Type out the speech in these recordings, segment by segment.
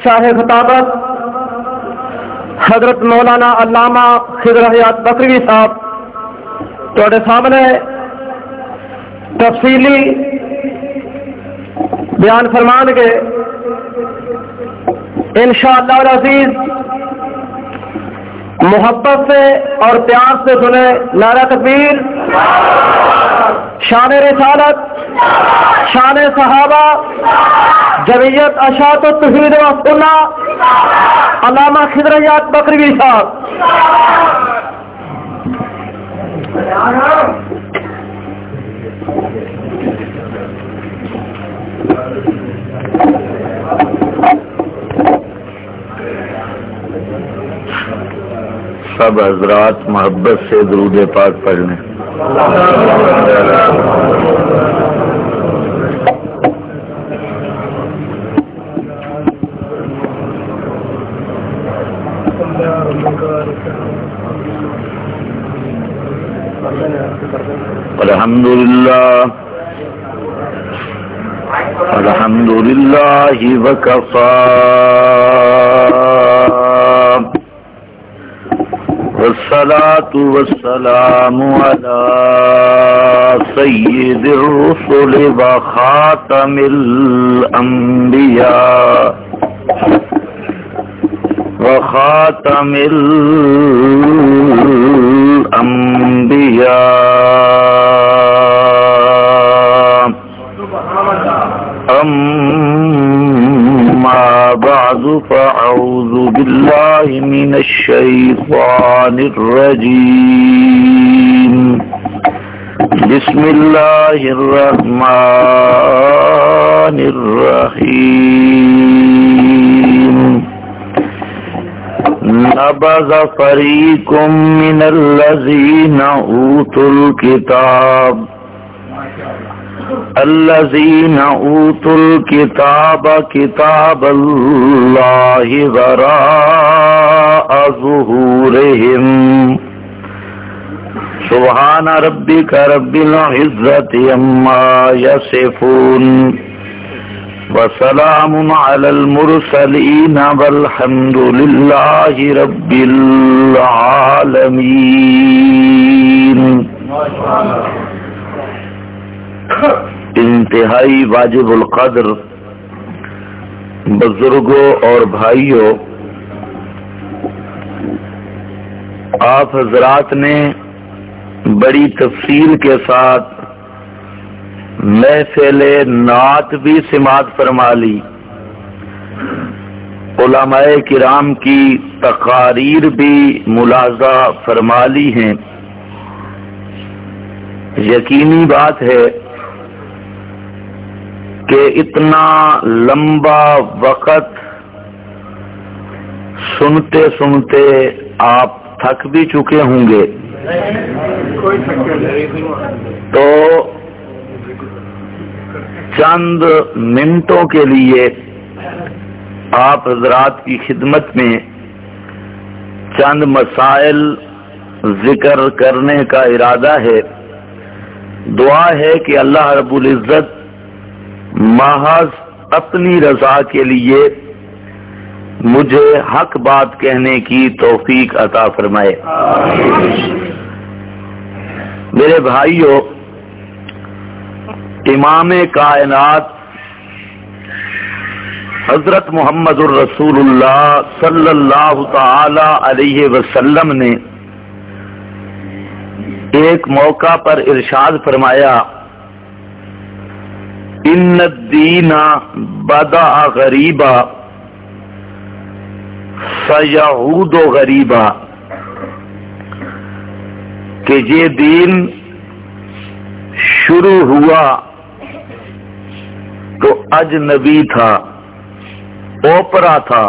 شاہ خطابت حضرت مولانا علامہ خضر حیات بکروی صاحب تھوڑے سامنے تفصیلی بیان فرمان کے انشاءاللہ العزیز محبت سے اور پیار سے سنے نعرہ تکبیر، شان رسالت، شان صحابہ، جمعیت اشاعت التوحید و سنہ علامہ خضر حیات بکروی صاحب۔ سب حضرات محبت سے درود پاک پڑھ لیں۔ الحمد للہ وکفا والصلاة والسلام على سید الرسل وخاتم الانبیاء وخاتم الانبیاء اما بعد فاعوذ باللہ من الشیطان الرجیم بسم اللہ الرحمن الرحیم نبذ فریق من الذین اوتوا الکتاب الذین اوتوا الکتاب کتاب اللہ وراء ظہورہم سبحان ربک رب العزۃ عما یصفون وسلام علی المرسلین والحمد للہ رب العالمین۔ انتہائی واجب القدر بزرگوں اور بھائیوں، آپ حضرات نے بڑی تفصیل کے ساتھ محفل نعت بھی سماعت فرما لی، علماء کرام کی تقاریر بھی ملاحظہ فرما لی ہیں۔ یقینی بات ہے کہ اتنا لمبا وقت سنتے سنتے آپ تھک بھی چکے ہوں گے، تو چند منٹوں کے لیے آپ حضرات کی خدمت میں چند مسائل ذکر کرنے کا ارادہ ہے۔ دعا ہے کہ اللہ رب العزت محض اپنی رضا کے لیے مجھے حق بات کہنے کی توفیق عطا فرمائے۔ میرے بھائیوں، امام کائنات حضرت محمد الرسول اللہ صلی اللہ تعالی علیہ وسلم نے ایک موقع پر ارشاد فرمایا، ان الدین بدأ غریبا سیعود غریبا، کہ یہ دین شروع ہوا تو اجنبی تھا، اوپرا تھا،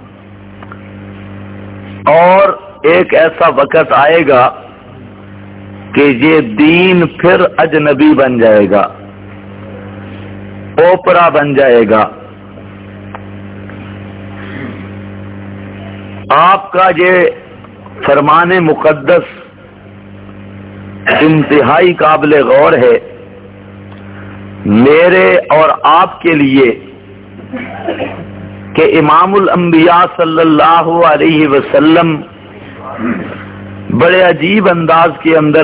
اور ایک ایسا وقت آئے گا کہ یہ دین پھر اجنبی بن جائے گا، اوپرا بن جائے گا۔ آپ کا یہ فرمان مقدس انتہائی قابل غور ہے۔ میرے اور آپ کے لیے کہ امام الانبیاء صلی اللہ علیہ وسلم بڑے عجیب انداز کے اندر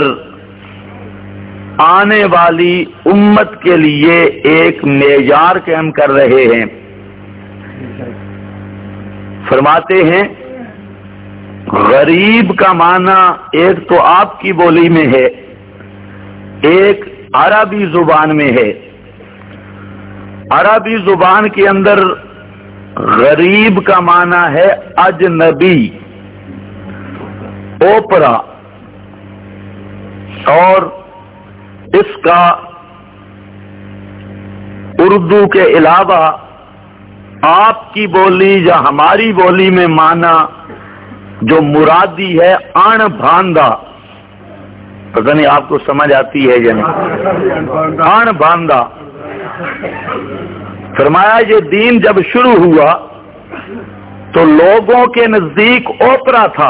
آنے والی امت کے لیے ایک معیار قائم کر رہے ہیں. فرماتے ہیں غریب کا معنی ایک تو آپ کی بولی میں ہے، ایک عربی زبان میں ہے. عربی زبان کے اندر غریب کا معنی ہے اجنبی، اوپرا، اور اس کا اردو کے علاوہ آپ کی بولی یا ہماری بولی میں معنی جو مرادی ہے اਣ باندھا. پتہ نہیں آپ کو سمجھ آتی ہے یا نہیں؟ اਣ باندھا. فرمایا یہ دین جب شروع ہوا تو لوگوں کے نزدیک اوپرا تھا،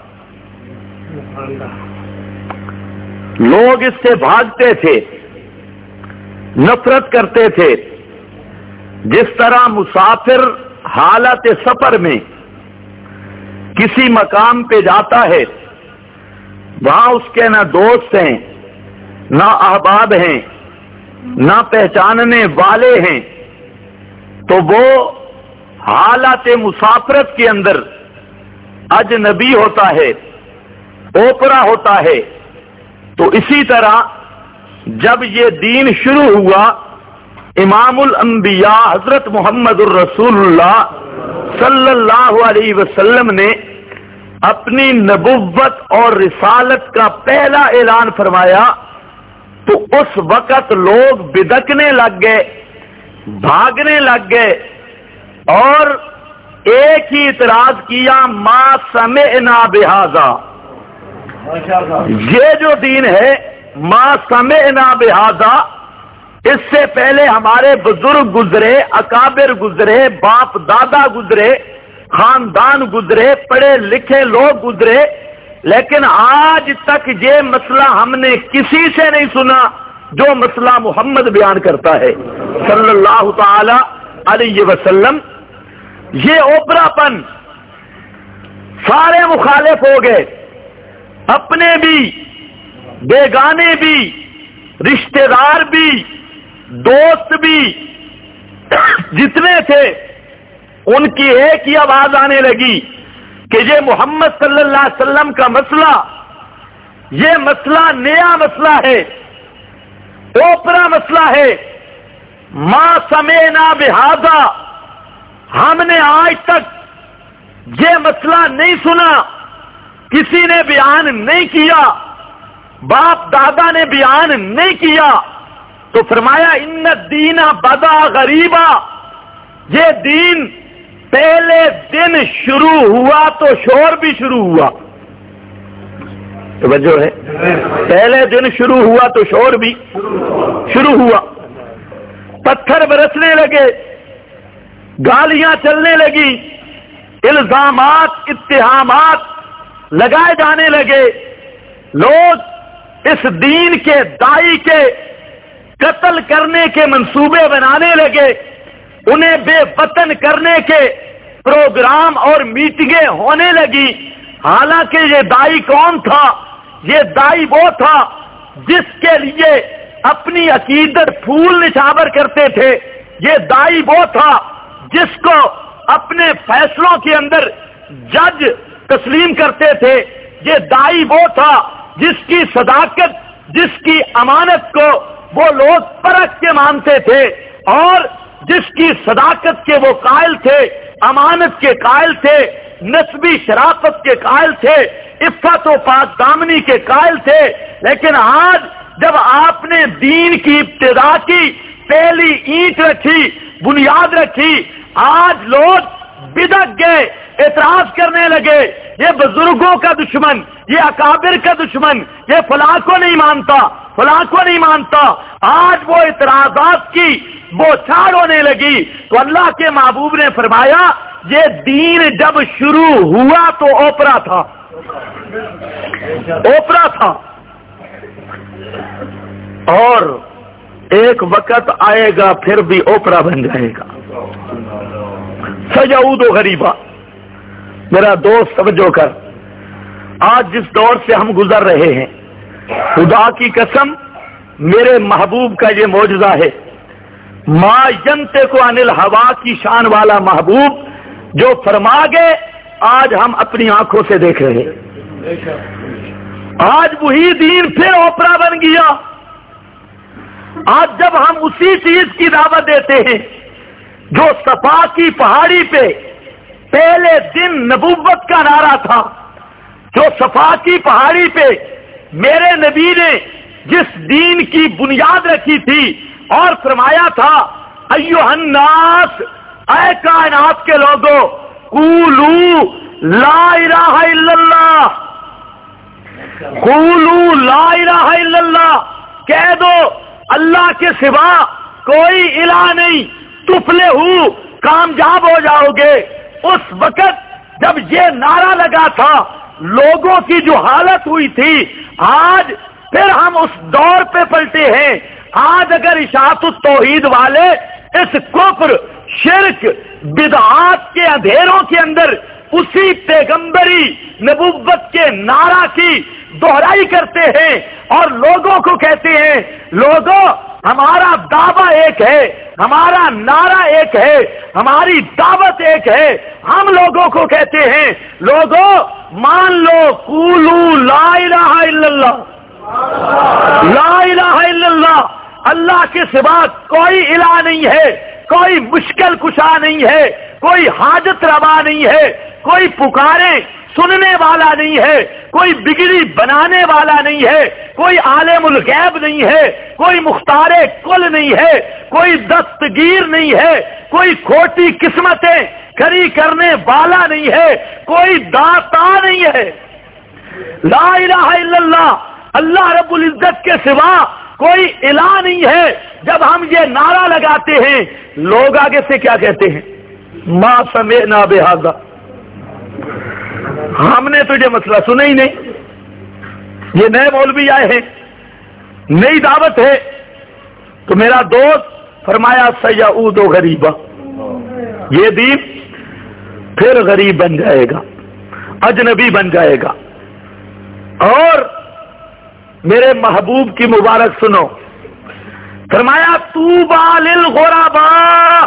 لوگ اس سے بھاگتے تھے، نفرت کرتے تھے. جس طرح مسافر حالت سفر میں کسی مقام پہ جاتا ہے، وہاں اس کے نہ دوست ہیں، نہ احباب ہیں، نہ پہچاننے والے ہیں، تو وہ حالت مسافرت کے اندر اجنبی ہوتا ہے، اوپرا ہوتا ہے. تو اسی طرح جب یہ دین شروع ہوا، امام الانبیاء حضرت محمد الرسول اللہ صلی اللہ علیہ وسلم نے اپنی نبوت اور رسالت کا پہلا اعلان فرمایا تو اس وقت لوگ بدکنے لگ گئے، بھاگنے لگ گئے، اور ایک ہی اعتراض کیا، ما سمعنا بہذا. یہ جو دین ہے ما سمعنا بہذا، اس سے پہلے ہمارے بزرگ گزرے، اکابر گزرے، باپ دادا گزرے، خاندان گزرے، پڑھے لکھے لوگ گزرے، لیکن آج تک یہ مسئلہ ہم نے کسی سے نہیں سنا جو مسئلہ محمد بیان کرتا ہے صلی اللہ تعالی علیہ وسلم. یہ اوپرا پن، سارے مخالف ہو گئے، اپنے بھی، بیگانے بھی، رشتہ دار بھی، دوست بھی، جتنے تھے ان کی ایک ہی آواز آنے لگی کہ یہ محمد صلی اللہ علیہ وسلم کا مسئلہ، یہ مسئلہ نیا مسئلہ ہے، اوپرا مسئلہ ہے. ما سمعنا بہذا، ہم نے آج تک یہ مسئلہ نہیں سنا، کسی نے بیان نہیں کیا، باپ دادا نے بیان نہیں کیا. تو فرمایا ان الدین بدا غریبا، یہ دین پہلے دن شروع ہوا تو شور بھی شروع ہوا. توجہ ہے، پہلے دن شروع ہوا تو شور بھی شروع ہوا. پتھر برسنے لگے، گالیاں چلنے لگی، الزامات، اتہامات لگائے جانے لگے. لوگ اس دین کے داعی کے قتل کرنے کے منصوبے بنانے لگے، انہیں بے وطن کرنے کے پروگرام اور میٹنگیں ہونے لگی. حالانکہ یہ داعی کون تھا؟ یہ داعی وہ تھا جس کے لیے اپنی عقیدت پھول نچھاور کرتے تھے. یہ داعی وہ تھا جس کو اپنے فیصلوں کے اندر جج تسلیم کرتے تھے. یہ داعی وہ تھا جس کی صداقت، جس کی امانت کو وہ لوگ پرکھ کے مانتے تھے، اور جس کی صداقت کے وہ قائل تھے، امانت کے قائل تھے، نسبی شرافت کے قائل تھے، عفت و پاک دامنی کے قائل تھے. لیکن آج جب آپ نے دین کی ابتدا کی، پہلی اینٹ رکھی، بنیاد رکھی، آج لوگ بدک گئے، اعتراض کرنے لگے، یہ بزرگوں کا دشمن، یہ اکابر کا دشمن، یہ فلاں کو نہیں مانتا، فلاں کو نہیں مانتا. آج وہ اعتراضات کی بوچھاڑ ہونے لگی. تو اللہ کے محبوب نے فرمایا یہ دین جب شروع ہوا تو اوپرا تھا، اوپرا تھا، اور ایک وقت آئے گا پھر بھی اوپرا بن جائے گا. سیعود غریبا۔ میرا دوست توجہ کر، آج جس دور سے ہم گزر رہے ہیں، خدا کی قسم میرے محبوب کا یہ معجزہ ہے، ما ینطق عن الہوا کی شان والا محبوب جو فرما گئے، آج ہم اپنی آنکھوں سے دیکھ رہے ہیں۔ آج وہی دین پھر اوپرا بن گیا۔ آج جب ہم اسی چیز کی دعوت دیتے ہیں جو صفا کی پہاڑی پہ پہلے دن نبوت کا نعرہ تھا، جو صفا کی پہاڑی پہ میرے نبی نے جس دین کی بنیاد رکھی تھی اور فرمایا تھا ایھا الناس، اے کائنات کے لوگوں، قولوا لا الہ الا اللہ، قولوا لا الہ الا اللہ، کہہ دو اللہ کے سوا کوئی الہ نہیں، تفلحوا، کامیاب ہو جاؤ گے۔ اس وقت جب یہ نعرہ لگا تھا، لوگوں کی جو حالت ہوئی تھی، آج پھر ہم اس دور پہ پلٹے ہیں۔ آج اگر اشاعت التوحید والے اس کفر، شرک، بدعات کے اندھیروں کے اندر اسی پیغمبری نبوت کے نعرہ کی دہرائی کرتے ہیں اور لوگوں کو کہتے ہیں، لوگوں ہمارا دعویٰ ایک ہے، ہمارا نعرہ ایک ہے، ہماری دعوت ایک ہے، ہم لوگوں کو کہتے ہیں، لوگوں مان لو، قولوا لا الہ الا اللہ، لا الہ الا اللہ، اللہ کے سوا کوئی الہ نہیں ہے، کوئی مشکل کشا نہیں ہے، کوئی حاجت روا نہیں ہے، کوئی پکارے سننے والا نہیں ہے، کوئی بگڑی بنانے والا نہیں ہے، کوئی عالم الغیب نہیں ہے، کوئی مختار کل نہیں ہے، کوئی دستگیر نہیں ہے، کوئی کھوٹی قسمتیں کھڑی کرنے والا نہیں ہے، کوئی داتا نہیں ہے۔ لا الہ الا اللہ، اللہ رب العزت کے سوا کوئی الہ نہیں ہے۔ جب ہم یہ نعرہ لگاتے ہیں، لوگ آگے سے کیا کہتے ہیں؟ ما سمعنا بہذا، ہم نے تو یہ مسئلہ سنا ہی نہیں، یہ نئے مولوی آئے ہیں، نئی دعوت ہے۔ تو میرا دوست فرمایا سیعود غریبا، یہ دین پھر غریب بن جائے گا، اجنبی بن جائے گا۔ اور میرے محبوب کی مبارک سنو، فرمایا طوبی للغرباء،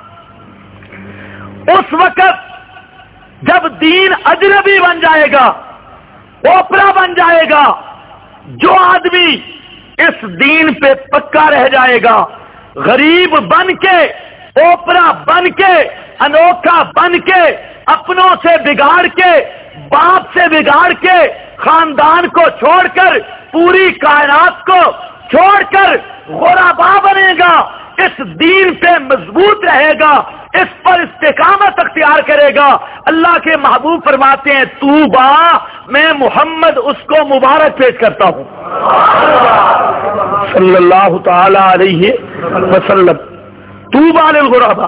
اس وقت جب دین اجنبی بن جائے گا، اوپرا بن جائے گا، جو آدمی اس دین پہ پکا رہ جائے گا، غریب بن کے، اوپرا بن کے، انوکھا بن کے، اپنوں سے بگاڑ کے، باپ سے بگاڑ کے، خاندان کو چھوڑ کر، پوری کائنات کو چھوڑ کر غربا بنے گا، اس دین پہ مضبوط رہے گا، اس پر استقامت اختیار کرے گا۔ اللہ کے محبوب فرماتے ہیں طوبا، میں محمد اس کو مبارک پیش کرتا ہوں صلی اللہ تعالی علیہ وسلم۔ طوبا للغرباء،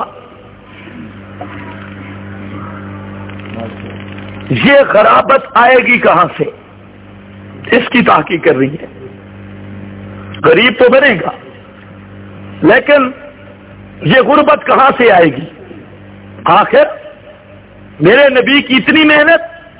یہ غرابت آئے گی کہاں سے؟ اس کی تحقیق کر رہی ہے۔ غریب تو بنے گا، لیکن یہ غربت کہاں سے آئے گی؟ آخر میرے نبی کی اتنی محنت،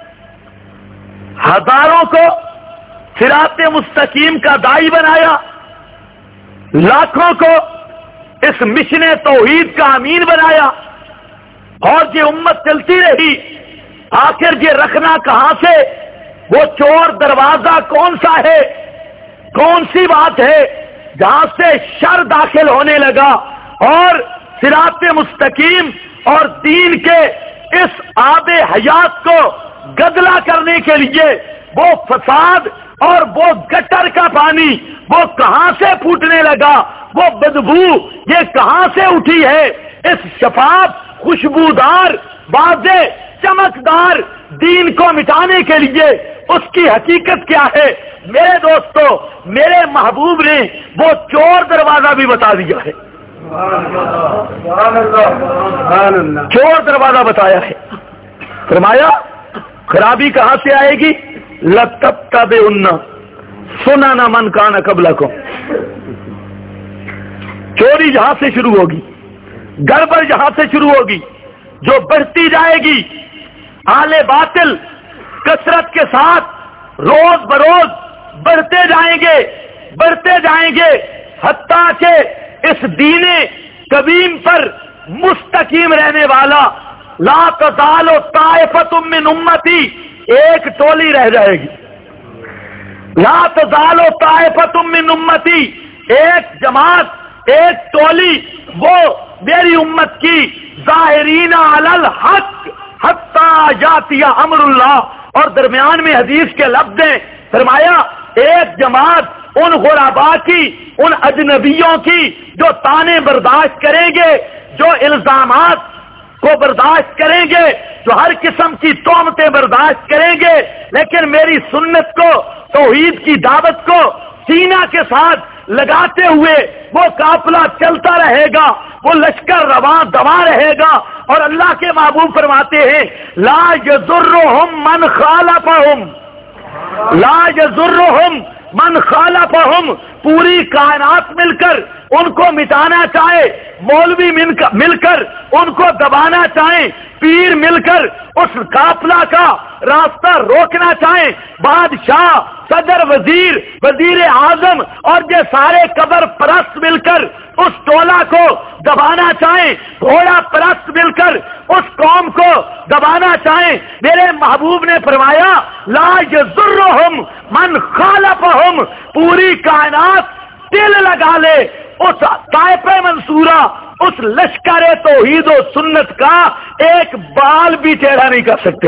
ہزاروں کو صراط مستقیم کا داعی بنایا، لاکھوں کو اس مشن توحید کا امین بنایا، اور یہ امت چلتی رہی۔ آخر یہ رکھنا کہاں سے؟ وہ چور دروازہ کون سا ہے، کون سی بات ہے جہاں سے شر داخل ہونے لگا اور صراط مستقیم اور دین کے اس آب حیات کو گدلا کرنے کے لیے وہ فساد اور وہ گٹر کا پانی وہ کہاں سے پھوٹنے لگا، وہ بدبو یہ کہاں سے اٹھی ہے؟ اس شفاف، خوشبودار، واضح، چمکدار دین کو مٹانے کے لیے اس کی حقیقت کیا ہے؟ میرے دوستو، میرے محبوب نے وہ چور دروازہ بھی بتا دیا ہے، چور دروازہ بتایا ہے۔ فرمایا خرابی کہاں سے آئے گی؟ لَتَتَّبِعُنَّ سُنَنَ مَنْ كَانَ قَبْلَكُمْ، چوری جہاں سے شروع ہوگی، گڑبڑ جہاں سے شروع ہوگی، جو بڑھتی جائے گی. اہل باطل کثرت کے ساتھ روز بروز بڑھتے جائیں گے حتیٰ کہ اس دین قدیم پر مستقیم رہنے والا لا تزال طائفۃ من امتی ایک ٹولی رہ جائے گی. لا تزال طائفۃ من امتی ایک جماعت ایک ٹولی وہ میری امت کی ظاہرین علی الحق حتی یاتی امر اللہ. اور درمیان میں حدیث کے لفظ ہیں, فرمایا ایک جماعت ان غرباء کی, ان اجنبیوں کی جو طعنے برداشت کریں گے, جو الزامات کو برداشت کریں گے, جو ہر قسم کی تہمتیں برداشت کریں گے, لیکن میری سنت کو, توحید کی دعوت کو سینہ کے ساتھ لگاتے ہوئے وہ قافلہ چلتا رہے گا, وہ لشکر رواں دواں رہے گا. اور اللہ کے محبوب فرماتے ہیں لا یضرہم من خالفہم, لا یضرہم من خالفہم. پوری کائنات مل کر ان کو مٹانا چاہے, مولوی مل کر ان کو دبانا چاہیں, پیر مل کر اس قافلہ کا راستہ روکنا چاہیں, بادشاہ, صدر, وزیر اعظم اور یہ سارے قبر پرست مل کر اس ٹولہ کو دبانا چاہیں, گھوڑا پرست مل کر اس قوم کو دبانا چاہیں, میرے محبوب نے فرمایا لا یضرہم من خالفہم. پوری کائنات دل لگا لے اس طائفہ منصورہ, اس لشکر توحید و سنت کا ایک بال بھی ٹیڑھا نہیں کر سکتے,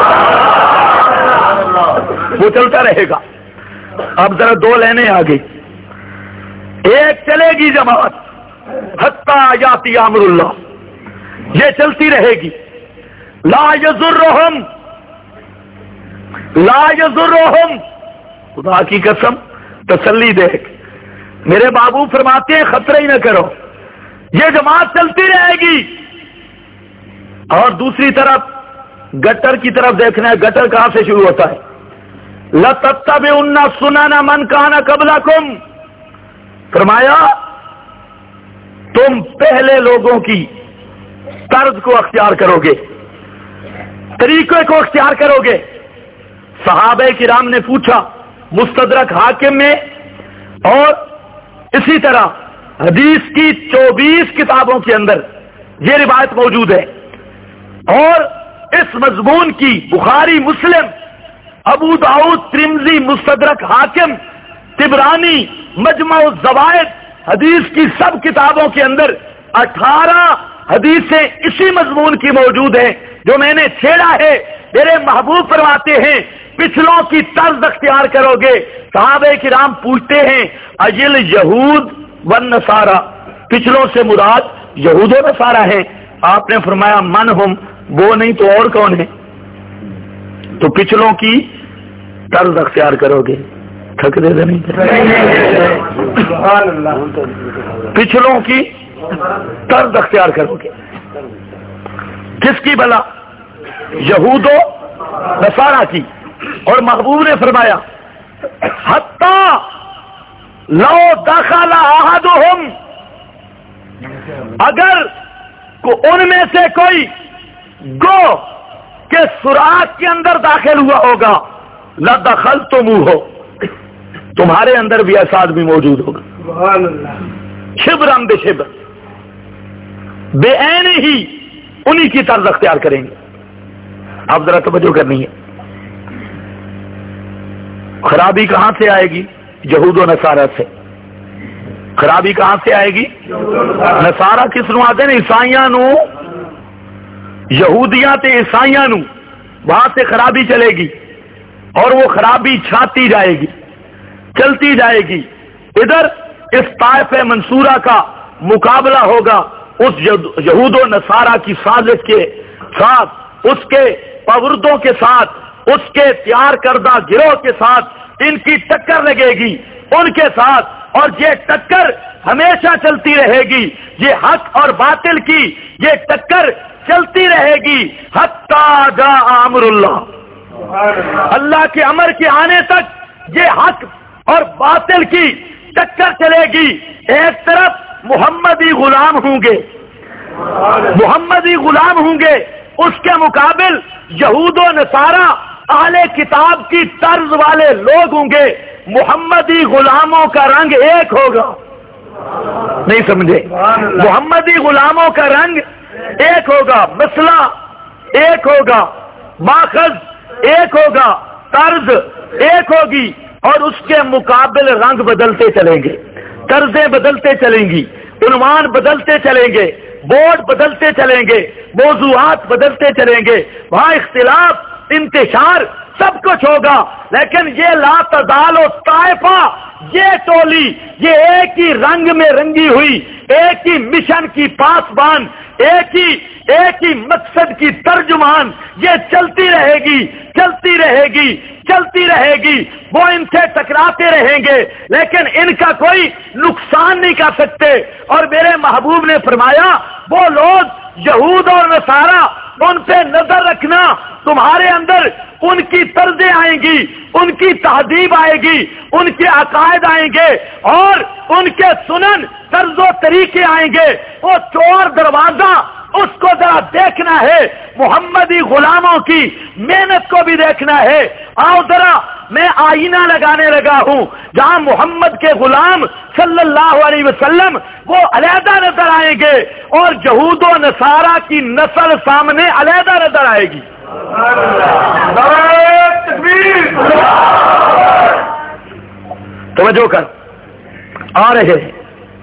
وہ چلتا رہے گا. اب ذرا دو لینے آ گئی. ایک چلے گی جماعت حتی یاتی امر اللہ, یہ چلتی رہے گی. لا یضرہم, لا یضرہم, خدا کی قسم تسلی دے. میرے بابو فرماتے ہیں خطرہ ہی نہ کرو, یہ جماعت چلتی رہے گی. اور دوسری طرف گٹر کی طرف دیکھنا ہے. گٹر کہاں سے شروع ہوتا ہے؟ لَتَتَّبِعُنَّ سُنَنَ مَنْ كَانَ قَبْلَكُمْ. فرمایا تم پہلے لوگوں کی طرز کو اختیار کرو گے, طریقے کو اختیار کرو گے. صحابہ کرام نے پوچھا, مستدرک حاکم میں اور اسی طرح حدیث کی 24 کتابوں کے اندر یہ روایت موجود ہے, اور اس مضمون کی بخاری, مسلم, ابو داؤد, ترمذی, مستدرک حاکم, طبرانی, مجمع الزوائد, حدیث کی سب کتابوں کے اندر 18 حدیثیں اسی مضمون کی موجود ہیں جو میں نے چھیڑا ہے. میرے محبوب فرماتے ہیں پچھلوں کی طرز اختیار کرو گے. صحابہ کرام پوچھتے ہیں اجل یہود والنصارى, پچھلوں سے مراد یہود و نصارہ ہیں. آپ نے فرمایا من ہم, وہ نہیں تو اور کون ہے؟ تو پچھلوں کی طرز اختیار کرو گے. تھک دے نہیں, پچھلوں کی طرز اختیار کرو گے. کس کی بھلا؟ یہود و نصارہ کی. اور محبوب نے فرمایا حتی لو دخل احدہم, اگر ان میں سے کوئی گو کے سوراخ کے اندر داخل ہوا ہوگا, لدخلتموہ, تمہارے اندر بھی ایسا آدمی موجود ہوگا. شبرم بشبر, بے عین ہی انہی کی طرز اختیار کریں گے. اب ذرا توجہ کرنی ہے, خرابی کہاں سے آئے گی؟ یہود و نصارہ سے. خرابی کہاں سے آئے گی؟ نصارہ کس نو آتے ہیں؟ عیسائیاں نو, یہودیاں تے عیسائیاں نو, وہاں سے خرابی چلے گی اور وہ خرابی چھاتی جائے گی, چلتی جائے گی. ادھر اس طائفہ منصورہ کا مقابلہ ہوگا اس یہود و نصارہ کی سازش کے ساتھ, اس کے پاوردوں کے ساتھ, اس کے تیار کردہ گروہ کے ساتھ. ان کی ٹکر لگے گی ان کے ساتھ, اور یہ ٹکر ہمیشہ چلتی رہے گی. یہ حق اور باطل کی یہ ٹکر چلتی رہے گی حتی جاء امر اللہ. اللہ کے امر کے آنے تک یہ حق اور باطل کی ٹکر چلے گی. ایک طرف محمدی غلام ہوں گے, محمدی غلام ہوں گے، اس کے مقابل یہود و نصارہ اہل کتاب کی طرز والے لوگ ہوں گے، محمدی غلاموں کا رنگ ایک ہوگا. نہیں سمجھے؟ محمدی غلاموں کا رنگ ایک ہوگا، مسئلہ ایک ہوگا، ماخذ ایک ہوگا، طرز ایک ہوگی، اور اس کے مقابل رنگ بدلتے چلیں گے، طرزیں بدلتے چلیں گی، عنوان بدلتے چلیں گے، بورڈ بدلتے چلیں گے، موضوعات بدلتے چلیں گے، وہاں اختلاف، انتشار سب کچھ ہوگا. لیکن یہ لا تزال و طائفہ، یہ ٹولی، یہ ایک ہی رنگ میں رنگی ہوئی، ایک ہی مشن کی پاسبان، ایک ہی مقصد کی ترجمان، یہ چلتی رہے گی، چلتی رہے گی، چلتی رہے گی. وہ ان سے ٹکراتے رہیں گے لیکن ان کا کوئی نقصان نہیں کر سکتے. اور میرے محبوب نے فرمایا وہ لوگ یہود اور نصارہ، ان پہ نظر رکھنا، تمہارے اندر ان کی طرزیں آئیں گی، ان کی تہذیب آئے گی، ان کے عقائد آئیں گے، اور ان کے سنن طرز و طریقے آئیں گے. وہ چور دروازہ، اس کو ذرا دیکھنا ہے، محمدی غلاموں کی محنت کو بھی دیکھنا ہے. آؤ ذرا میں آئینہ لگانے لگا ہوں، جہاں محمد کے غلام صلی اللہ علیہ وسلم وہ علیحدہ نظر آئیں گے اور یہود و نصارہ کی نسل سامنے علیحدہ نظر آئے گی. توجہ کر، آ رہے ہیں.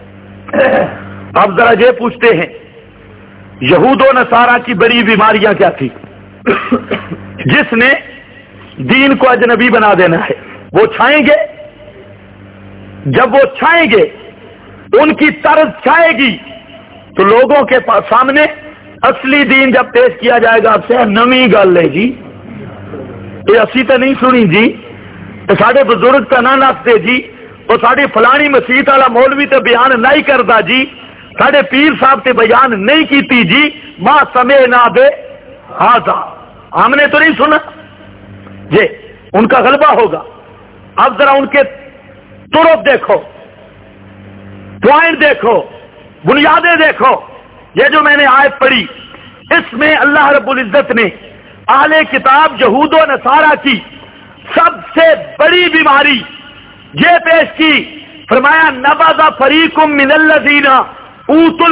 اب ذرا یہ پوچھتے ہیں یہود و نصارہ کی بڑی بیماریاں کیا تھی جس نے دین کو اجنبی بنا دینا ہے؟ وہ چھائیں گے، جب وہ چھائیں گے، ان کی طرز چھائے گی تو لوگوں کے سامنے اصلی دین جب پیش کیا جائے گا، آپ سے نمی گل ہے جی، یہ اسی تو نہیں سنی جی، تو سارے بزرگ تو نہ نستے جی، تو ساری فلانی مسیت والا مولوی تو بیان نہیں کرتا جی، سارے پیر صاحب تے بیان نہیں کیتی جی، ماں سمے نہ دے ہاضا، ہم نے تو نہیں سنا جی. ان کا غلبہ ہوگا. اب ذرا ان کے طرف دیکھو، پوائنٹ دیکھو، بنیادیں دیکھو. یہ جو میں نے آیت پڑھی، اس میں اللہ رب العزت نے اہل کتاب یہود و نصارہ کی سب سے بڑی بیماری یہ پیش کی. فرمایا نبذ فریق من الذین اوتوا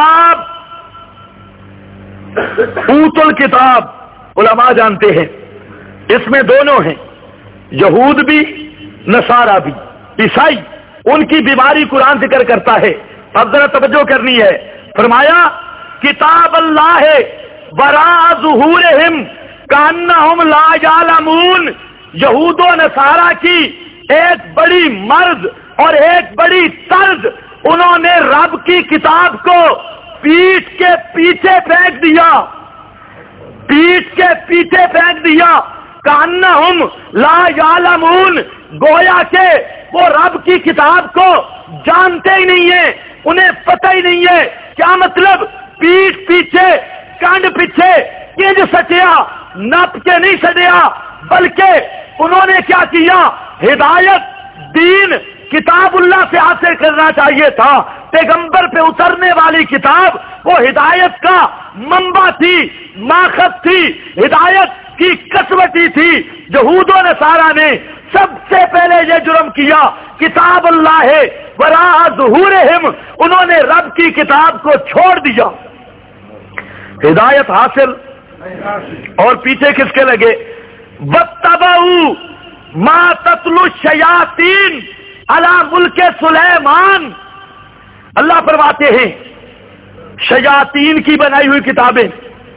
الکتاب. علماء جانتے ہیں اس میں دونوں ہیں، یہود بھی نصارہ بھی، عیسائی. ان کی بیماری قرآن ذکر کرتا ہے. اب ذرا توجہ کرنی ہے. فرمایا کتاب اللہ وراء ظہورہم کانہم لا یعلمون. یہود و نصارہ کی ایک بڑی مرض اور ایک بڑی طرز، انہوں نے رب کی کتاب کو پیٹھ کے پیچھے پھینک دیا، پیٹھ کے پیچھے پھینک دیا. کانہم لا یعلمون، گویا کہ وہ رب کی کتاب کو جانتے ہی نہیں ہیں، انہیں پتہ ہی نہیں ہے. کیا مطلب؟ پیٹھ پیچھے، کانڈ پیچھے کنج سٹیا، نپ کے نہیں سٹیا، بلکہ انہوں نے کیا کیا؟ ہدایت، دین، کتاب اللہ سے حاصل کرنا چاہیے تھا. پیغمبر پہ اترنے والی کتاب وہ ہدایت کا منبع تھی، ماخذ تھی، ہدایت کی کسوٹی تھی. یہود و نصارہ نے سب سے پہلے یہ جرم کیا، کتاب اللہ ہے وراء ظہورہم، انہوں نے رب کی کتاب کو چھوڑ دیا. ہدایت حاصل اور پیچھے کس کے لگے؟ واتبعوا ما تتلو الشیاطین علی ملک سلیمان. اللہ فرماتے ہیں شیاطین کی بنائی ہوئی کتابیں،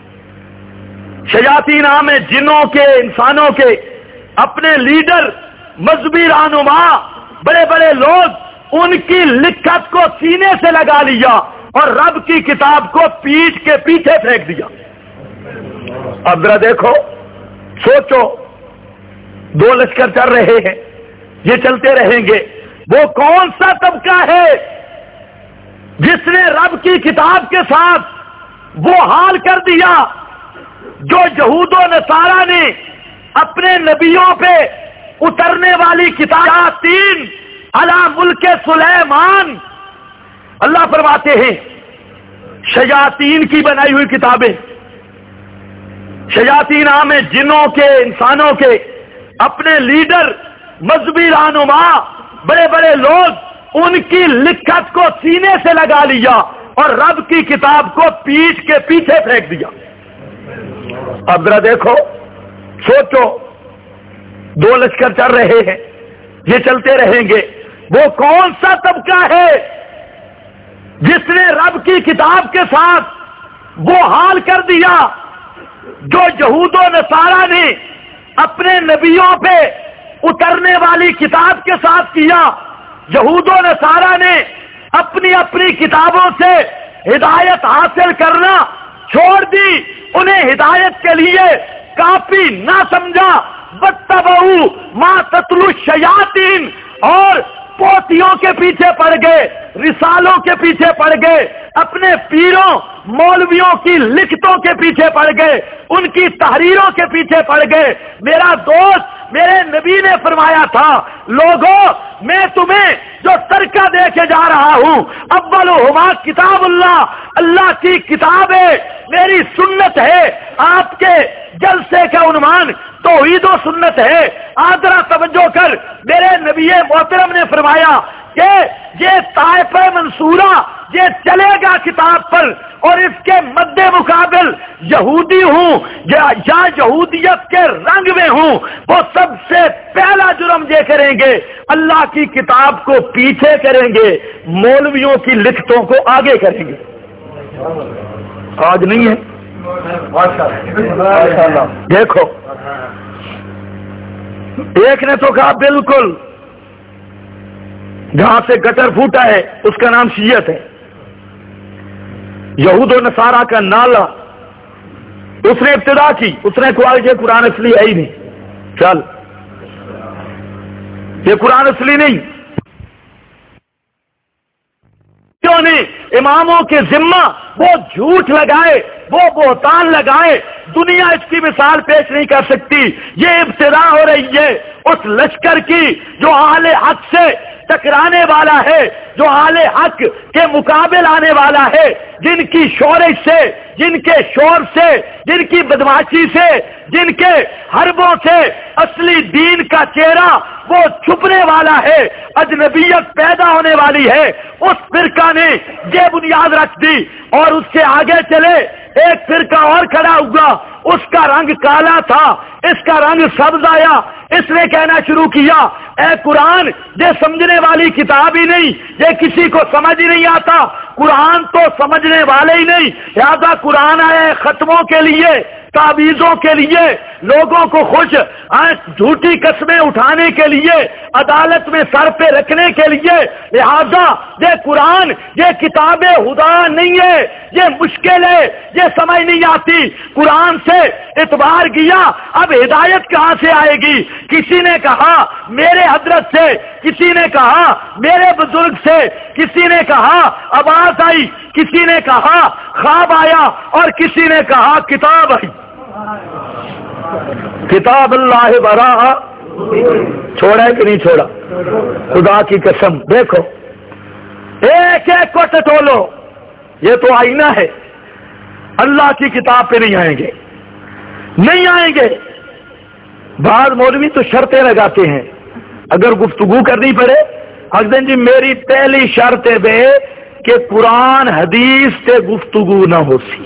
شیاطین عام ہیں، جنوں کے، انسانوں کے، اپنے لیڈر، مذہبی رہنما، بڑے بڑے لوگ، ان کی لکھت کو سینے سے لگا لیا اور رب کی کتاب کو پیٹھ کے پیچھے پھینک دیا. اب ذرا دیکھو، سوچو، دو لشکر چل رہے ہیں، یہ چلتے رہیں گے. وہ کون سا طبقہ ہے جس نے رب کی کتاب کے ساتھ وہ حال کر دیا جو یہود و نصارہ نے اپنے نبیوں پہ اترنے والی کتاب تین علی ملک سلیمان. اللہ فرماتے ہیں شیاطین کی بنائی ہوئی کتابیں، شیاطین عام جنوں کے، انسانوں کے اپنے لیڈر، مذہبی رہنما، بڑے بڑے لوگ، ان کی لکھت کو سینے سے لگا لیا اور رب کی کتاب کو پیٹھ کے پیچھے پھینک دیا۔ اب ذرا دیکھو، سوچو، 2 لشکر چل رہے ہیں، یہ چلتے رہیں گے، وہ کون سا طبقہ ہے جس نے رب کی کتاب کے ساتھ وہ حال کر دیا جو یہود و نصارہ نے اپنے نبیوں پہ اترنے والی کتاب کے ساتھ کیا؟ یہود و نصارہ نے اپنی اپنی کتابوں سے ہدایت حاصل کرنا چھوڑ دی، انہیں ہدایت کے لیے کافی نہ سمجھا، واتبعوا ما تتلو الشیاطین، اور پوتیوں کے پیچھے پڑ گئے، رسالوں کے پیچھے پڑ گئے، اپنے پیروں مولویوں کی لکھتوں کے پیچھے پڑ گئے، ان کی تحریروں کے پیچھے پڑ گئے۔ میرا دوست، میرے نبی نے فرمایا تھا، لوگوں میں تمہیں جو ترکہ دے کے جا رہا ہوں، اولہما کتاب اللہ، اللہ کی کتاب ہے، میری سنت ہے۔ آپ کے جلسے کا عنوان توحید و سنت ہے۔ آدرا توجہ کر، میرے نبی محترم نے فرمایا کہ یہ طائفہ منصورہ یہ چلے گا کتاب پر، اور اس کے مد مقابل یہودی ہوں یا یہودیت کے رنگ میں ہوں، وہ سب سے پہلا جرم یہ کریں گے، اللہ کی کتاب کو پیچھے کریں گے، مولویوں کی لکھتوں کو آگے کریں گے۔ آج نہیں ہے؟ دیکھو، ایک نے تو کہا بالکل جہاں سے گٹر پھوٹا ہے اس کا نام شیعت ہے، یہود و نصارہ کا نالا اس نے ابتدا کی، اس نے کہا یہ قرآن اصلی ہے ہی نہیں، چل یہ قرآن اصلی نہیں، کیوں نہیں؟ اماموں کے ذمہ وہ جھوٹ لگائے، وہ بہتان لگائے، دنیا اس کی مثال پیش نہیں کر سکتی۔ یہ ابتدا ہو رہی ہے اس لشکر کی جو اہل حق سے ٹکرانے والا ہے، جو اہل حق کے مقابل آنے والا ہے، جن کی شورش سے، جن کے شور سے، جن کی بدماشی سے، جن کے حربوں سے اصلی دین کا چہرہ وہ چھپنے والا ہے، اجنبیت پیدا ہونے والی ہے۔ اس فرقہ نے یہ بنیاد رکھ دی، اور اس سے آگے چلے ایک فرقہ اور کھڑا ہوا، اس کا رنگ کالا تھا، اس کا رنگ سبز آیا، اس نے کہنا شروع کیا، اے قرآن یہ سمجھنے والی کتاب ہی نہیں، یہ کسی کو سمجھ ہی نہیں آتا، قرآن تو سمجھنے والے ہی نہیں، لہذا قرآن آئے ختموں کے لیے، تعویذوں کے لیے، لوگوں کو خوش جھوٹی قسمیں اٹھانے کے لیے، عدالت میں سر پہ رکھنے کے لیے، لہذا یہ قرآن یہ کتاب خدا نہیں ہے، یہ مشکل ہے، یہ سمجھ نہیں آتی، قرآن سے اعتبار کیا، اب ہدایت کہاں سے آئے گی؟ کسی نے کہا میرے حضرت سے، کسی نے کہا میرے بزرگ سے، کسی نے کہا آواز آئی، کسی نے کہا خواب آیا، اور کسی نے کہا کتاب آئی۔ کتاب اللہ براء چھوڑا ہے کہ نہیں چھوڑا؟ خدا کی قسم دیکھو، ایک ایک کو ٹٹولو، یہ تو آئینہ ہے، اللہ کی کتاب پہ نہیں آئیں گے، نہیں آئیں گے۔ بعض مولوی تو شرطیں لگاتے ہیں، اگر گفتگو کرنی پڑے، حسن جی میری پہلی شرط ہے کہ قرآن حدیث سے گفتگو نہ ہو سی،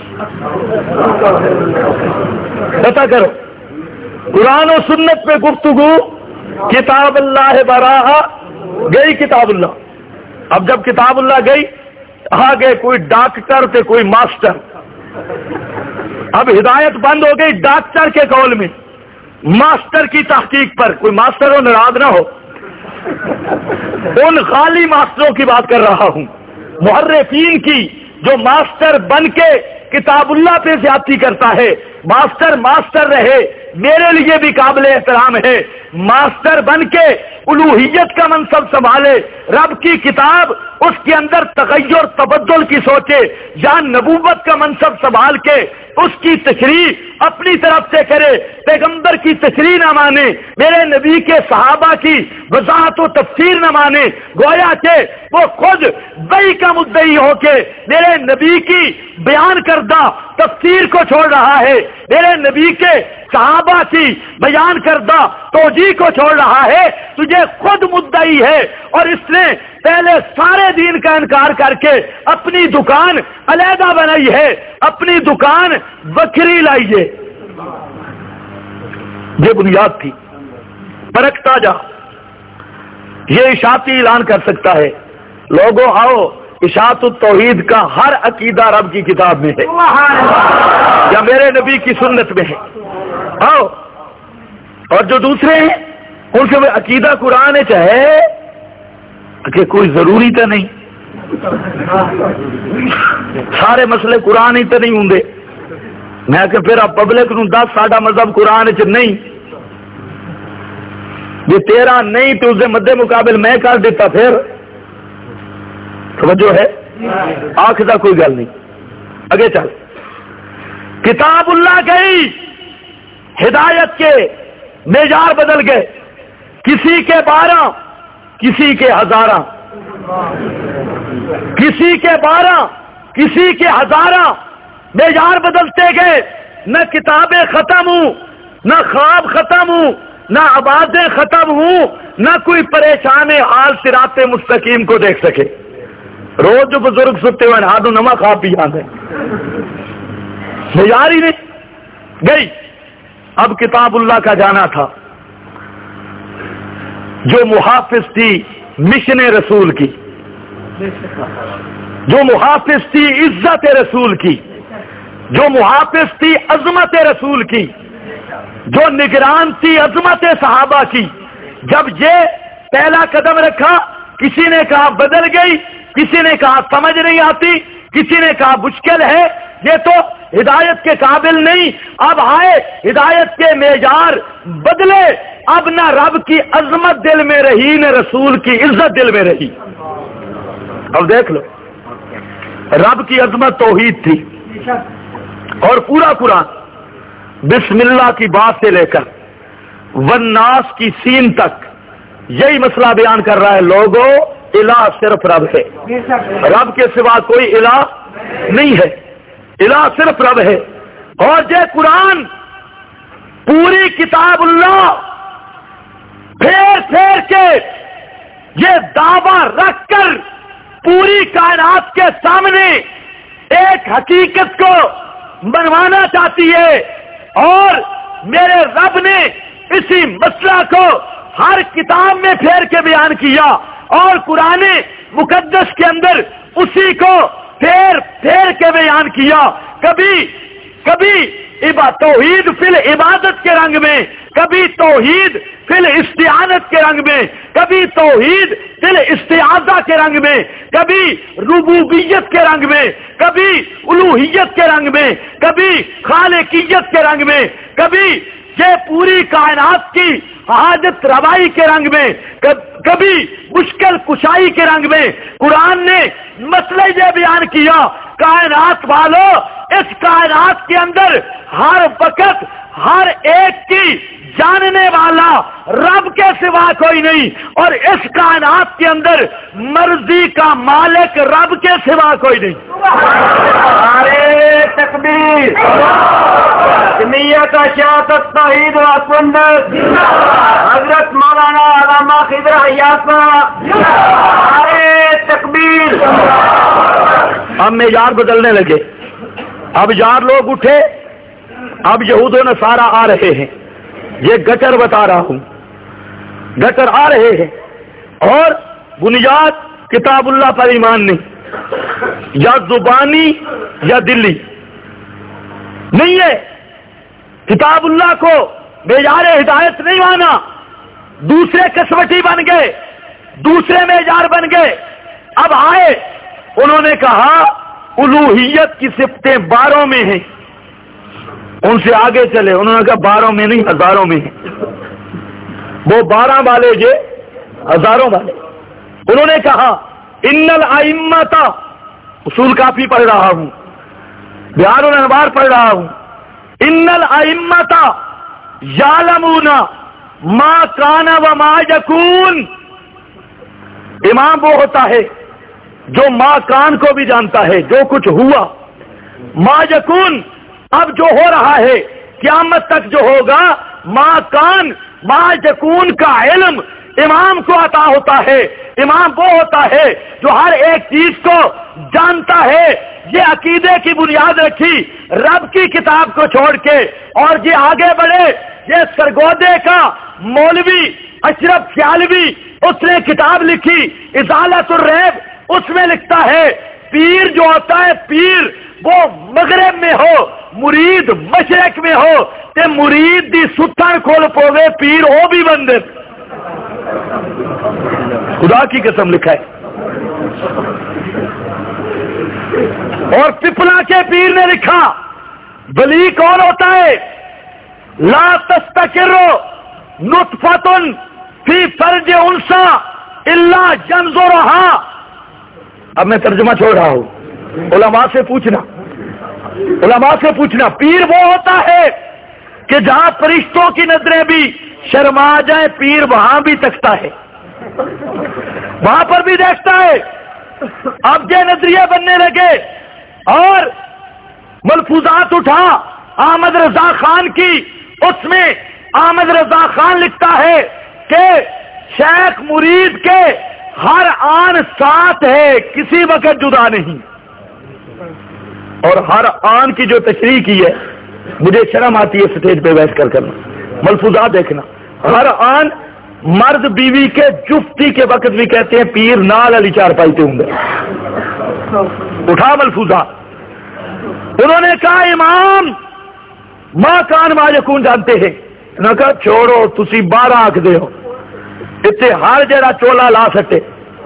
پتا کرو، قرآن و سنت پہ گفتگو، کتاب اللہ براء گئی کتاب اللہ۔ اب جب کتاب اللہ گئی، آگے کوئی ڈاکٹر تھے کوئی ماسٹر، اب ہدایت بند ہو گئی ڈاکٹر کے قول میں، ماسٹر کی تحقیق پر۔ کوئی ماسٹر ہو ناراض نہ ہو، ان خالی ماسٹروں کی بات کر رہا ہوں، محرفین کی، جو ماسٹر بن کے کتاب اللہ پہ زیادتی کرتا ہے، ماسٹر رہے، میرے لیے بھی قابل احترام ہے، ماسٹر بن کے الوہیت کا منصب سنبھالے، رب کی کتاب اس کے اندر تغیر تبدل کی سوچے، یا نبوت کا منصب سنبھال کے اس کی تشریح اپنی طرف سے کرے، پیغمبر کی تشریح نہ مانے، میرے نبی کے صحابہ کی وضاحت و تفسیر نہ مانے، گویا کہ وہ خود وحی کا مدعی ہو کے میرے نبی کی بیان کردہ تفسیر کو چھوڑ رہا ہے، میرے نبی کے صحابہ کی بیان کردہ توجیہ کو چھوڑ رہا ہے، تجھے خود مدعی ہے، اور اس نے پہلے سارے دین کا انکار کر کے اپنی دکان علیحدہ بنائی ہے، اپنی دکان وکری لائیے، یہ بنیاد تھی۔ پرکھتا جا، یہ اشاعتی اعلان کر سکتا ہے، لوگوں آؤ، اشاعت التوحید کا ہر عقیدہ رب کی کتاب میں ہے یا میرے نبی کی سنت میں ہے، آؤ۔ اور جو دوسرے ہیں ان سے وہ عقیدہ قرآن چاہے کہ کوئی ضروری تو نہیں، سارے مسئلے قرآن ہی تو نہیں ہوں، میں کہ پھر اب پبلک نو دس ساڈا مذہب قرآن چ نہیں، یہ تیرا نہیں تو اس کے مدے مقابل میں کر دیتا، پھر توجہ ہے، آخر کوئی گل نہیں، اگے چل۔ کتاب اللہ گئی، ہدایت کے معیار بدل گئے، کسی کے 12، کسی کے 1000، کسی کے 12، کسی کے 1000 معیار بدلتے گئے، نہ کتابیں ختم ہوں، نہ خواب ختم ہوں، نہ آبادیں ختم ہوں، نہ کوئی پریشان حال صراط مستقیم کو دیکھ سکے۔ روز جو بزرگ ستے ہوئے ہاتھوں نما خواب بھی یاد ہے، معیار ہی نہیں گئی۔ اب کتاب اللہ کا جانا تھا، جو محافظ تھی مشن رسول کی، جو محافظ تھی عزت رسول کی، جو محافظ تھی عظمت رسول کی، جو نگران تھی عظمت صحابہ کی، جب یہ پہلا قدم رکھا، کسی نے کہا بدل گئی، کسی نے کہا سمجھ نہیں آتی، کسی نے کہا مشکل ہے، یہ تو ہدایت کے قابل نہیں، اب آئے ہدایت کے معیار بدلے، اب نہ رب کی عظمت دل میں رہی، نہ رسول کی عزت دل میں رہی۔ اب دیکھ لو، رب کی عظمت توحید تھی، اور پورا قرآن بسم اللہ کی بات سے لے کر والناس کی سین تک یہی مسئلہ بیان کر رہا ہے، لوگوں الہ صرف رب ہے، رب کے سوا کوئی الہ نہیں ہے، الہ صرف رب ہے۔ اور یہ قرآن پوری کتاب اللہ پھیر پھیر کے یہ دعویٰ رکھ کر پوری کائنات کے سامنے ایک حقیقت کو منوانا چاہتی ہے، اور میرے رب نے اسی مسئلہ کو ہر کتاب میں پھیر کے بیان کیا، اور قرآن مقدس کے اندر اسی کو پھیر پھیر کے بیان کیا، کبھی توحید فی العبادت کے رنگ میں، کبھی توحید فی الاستعانت کے رنگ میں، کبھی توحید فی الاستعاذہ کے رنگ میں، کبھی ربوبیت کے رنگ میں، کبھی الوہیت کے رنگ میں، کبھی خالقیت کے رنگ میں، کبھی یہ پوری کائنات کی حاجت روائی کے رنگ میں، کبھی مشکل کشائی کے رنگ میں۔ قرآن نے مسئلہ یہ بیان کیا، کائنات والوں، اس کائنات کے اندر ہر وقت ہر ایک کی جاننے والا رب کے سوا کوئی نہیں، اور اس کائنات کے اندر مرضی کا مالک رب کے سوا کوئی نہیں۔ نعرہ تکبیر، جمعیت اشاعت توحید و سنت، حضرت مولانا علامہ خضر حیات صاحب، نعرہ تکبیر۔ اب معیار بدلنے لگے، اب یار لوگ اٹھے، اب یہود و نصارہ آ رہے ہیں، یہ گٹر بتا رہا ہوں، گٹر آ رہے ہیں، اور بنیاد کتاب اللہ پر ایمان نہیں، یا زبانی یا دلی نہیں ہے، کتاب اللہ کو معیار ہدایت نہیں مانا، دوسرے کسوٹی بن گئے، دوسرے معیار بن گئے۔ اب آئے، انہوں نے کہا الوہیت کی صفتیں 12 میں ہیں، ان سے آگے چلے، انہوں نے کہا 12 میں نہیں 1000 میں ہیں، وہ 12 والے جو 1000 والے۔ انہوں نے کہا ان الائمۃ، اصول کافی پڑھ رہا ہوں، بہار الانوار پڑھ رہا ہوں، ان الائمۃ یعلمون ما کان و ما یکون، امام وہ ہوتا ہے جو ما کان کو بھی جانتا ہے، جو کچھ ہوا، ما یکون اب جو ہو رہا ہے، قیامت تک جو ہوگا، ما کان ما یکون کا علم امام کو عطا ہوتا ہے۔ امام وہ ہوتا ہے جو ہر ایک چیز کو جانتا ہے۔ یہ عقیدے کی بنیاد رکھی رب کی کتاب کو چھوڑ کے، اور یہ آگے بڑھے، یہ سرگودے کا مولوی اشرف خیالوی، اس نے کتاب لکھی ازالۃ الریب، اس میں لکھتا ہے پیر جو ہوتا ہے، پیر وہ مغرب میں ہو، مرید مشرق میں ہو، تے مرید دی ستھن کھول پوے، پیر ہو بھی بندے، خدا کی قسم لکھا ہے۔ اور پپلا کے پیر نے لکھا ولی کون ہوتا ہے، لا تستقر نطفۃ فی فرج انثی الا ينظرها، اب میں ترجمہ چھوڑ رہا ہوں، علماء سے پوچھنا، پیر وہ ہوتا ہے کہ جہاں فرشتوں کی نظریں بھی شرما جائیں، پیر وہاں بھی تکتا ہے، وہاں پر بھی دیکھتا ہے۔ اب یہ نظریے بننے لگے اور ملفوظات اٹھا احمد رضا خان کی، اس میں احمد رضا خان لکھتا ہے کہ شیخ مرید کے ہر آن ساتھ ہے، کسی وقت جدا نہیں، اور ہر آن کی جو تشریح کی ہے، مجھے شرم آتی ہے سٹیج پہ بیٹھ کر کرنا، ملفوظات دیکھنا، ہر آن مرد بیوی کے جفتی کے وقت بھی کہتے ہیں پیر نال علی چار پائیتے ہوں گے، اٹھا ملفوظات۔ انہوں نے کہا امام ما کان ما یکون جانتے ہیں، انہوں نے کہا چھوڑو تسی 12 آنکھ دے ہو، اتنے ہر جڑا چولا لا سکتے،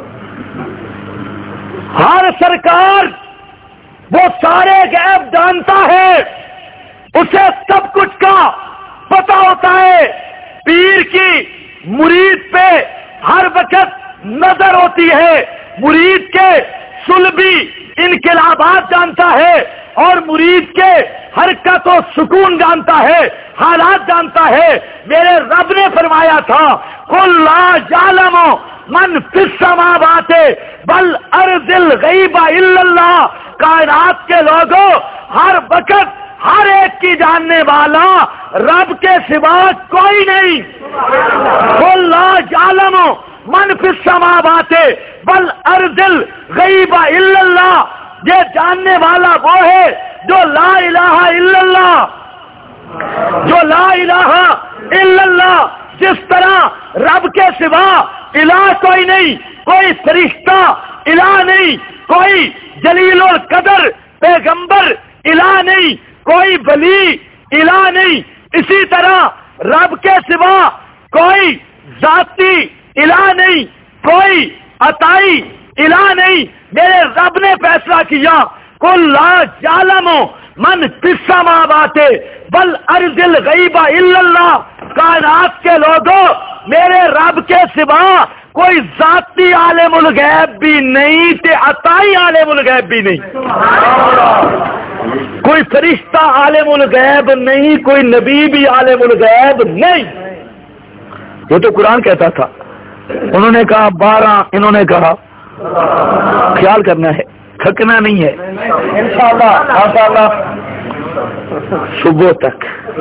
ہر سرکار وہ سارے غیب جانتا ہے، اسے سب کچھ کا پتا ہوتا ہے، پیر کی مرید پہ ہر وقت نظر ہوتی ہے، مرید کے سلبی انقلابات جانتا ہے، اور مرید کے حرکت و سکون جانتا ہے، حالات جانتا ہے۔ میرے رب نے فرمایا تھا قل لا یعلم من فی السماوات والارض الغیب الا اللہ، کائنات کے لوگوں ہر وقت ہر ایک کی جاننے والا رب کے سوا کوئی نہیں۔ قل لا یعلم من فی السماوات والارض الغیب الا اللہ، یہ جاننے والا وہ ہے جو لا الہ الا اللہ، جو لا الہ الا اللہ، جس طرح رب کے سوا الہ کوئی نہیں، کوئی فرشتہ الہ نہیں، کوئی جلیل القدر پیغمبر الہ نہیں، کوئی ولی الہ نہیں، اسی طرح رب کے سوا کوئی ذاتی الہ نہیں، کوئی عطائی الہ نہیں۔ میرے رب نے فیصلہ کیا قل لا یعلم من فی السماوات والارض الغیب الا اللہ، کائنات کے لوگوں میرے رب کے سوا کوئی ذاتی عالم الغیب بھی نہیں تے عطائی عالم الغیب بھی نہیں، کوئی فرشتہ عالم الغیب نہیں، کوئی نبی بھی عالم الغیب نہیں۔ وہ تو قرآن کہتا تھا، انہوں نے کہا 12، انہوں نے کہا خیال کرنا ہے، تھکنا نہیں ہے انشاءاللہ صبح تک،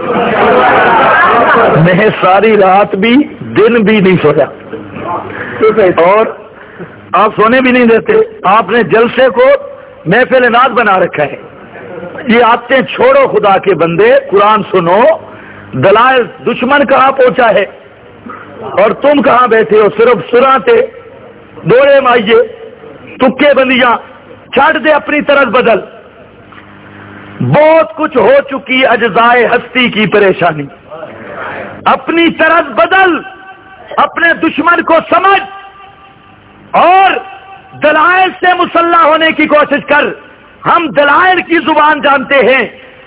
میں ساری رات بھی دن بھی نہیں سویا، اور آپ سونے بھی نہیں دیتے، آپ نے جلسے کو محفل ناز بنا رکھا ہے۔ یہ آتے چھوڑو خدا کے بندے، قرآن سنو، دلائل دشمن کہاں پہنچا ہے اور تم کہاں بیٹھے ہو، صرف سراتے دوڑے مائیے تکے بندیاں، چھڑ دے اپنی طرز بدل، بہت کچھ ہو چکی اجزائے ہستی کی پریشانی، اپنی طرز بدل، اپنے دشمن کو سمجھ اور دلائل سے مسلح ہونے کی کوشش کر۔ ہم دلائل کی زبان جانتے ہیں،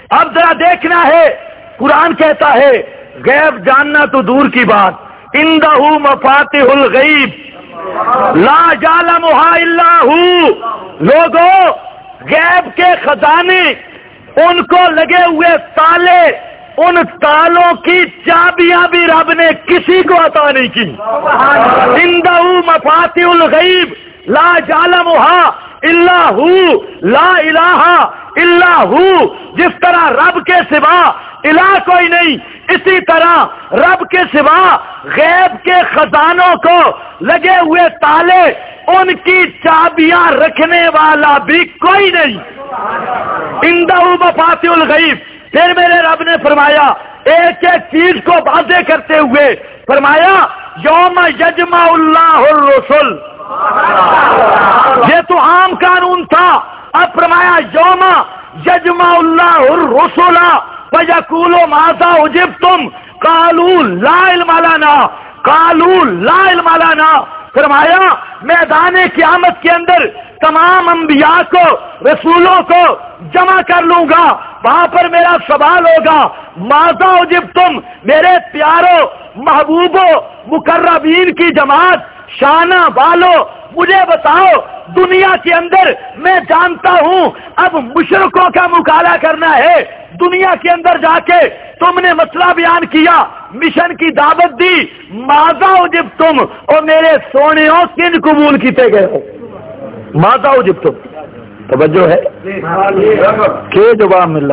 اب ذرا دیکھنا ہے، قرآن کہتا ہے غیب جاننا تو دور کی بات، عندہ مفاتح الغیب لا یعلمھا الا ھو، لوگوں غیب کے خزانے، ان کو لگے ہوئے تالے، ان تالوں کی چابیاں بھی رب نے کسی کو عطا نہیں کی۔ عندہ مفاتح الغیب لا یعلمھا الا ھو، لا الہ الا ھو، جس طرح رب کے سوا الہ کوئی نہیں، اسی طرح رب کے سوا غیب کے خزانوں کو لگے ہوئے تالے، ان کی چابیاں رکھنے والا بھی کوئی نہیں۔ عندہ مفاتح الغیب، پھر میرے رب نے فرمایا ایک ایک چیز کو واضح کرتے ہوئے فرمایا یوم یجمع اللہ الرسل، یہ تو عام قانون تھا، اب فرمایا یوم یجمع اللہ الرسل فیقول ماذا اجبتم قالوا لا علم لنا، قالوا لا علم لنا، فرمایا میدان قیامت کے اندر تمام انبیاء کو، رسولوں کو جمع کر لوں گا، وہاں پر میرا سوال ہوگا ماذا اجبتم، میرے پیاروں محبوبوں مقربین کی جماعت، شانہ والو، مجھے بتاؤ دنیا کے اندر میں جانتا ہوں اب مشرکوں کا مقابلہ کرنا ہے، دنیا کے اندر جا کے تم نے مسئلہ بیان کیا، مشن کی دعوت دی، ماذا اجبتم، اور میرے سونےوں کن قبول کیتے گئے ہو، ماذا اجبتم، توجہ ہے کہ جواب ملا،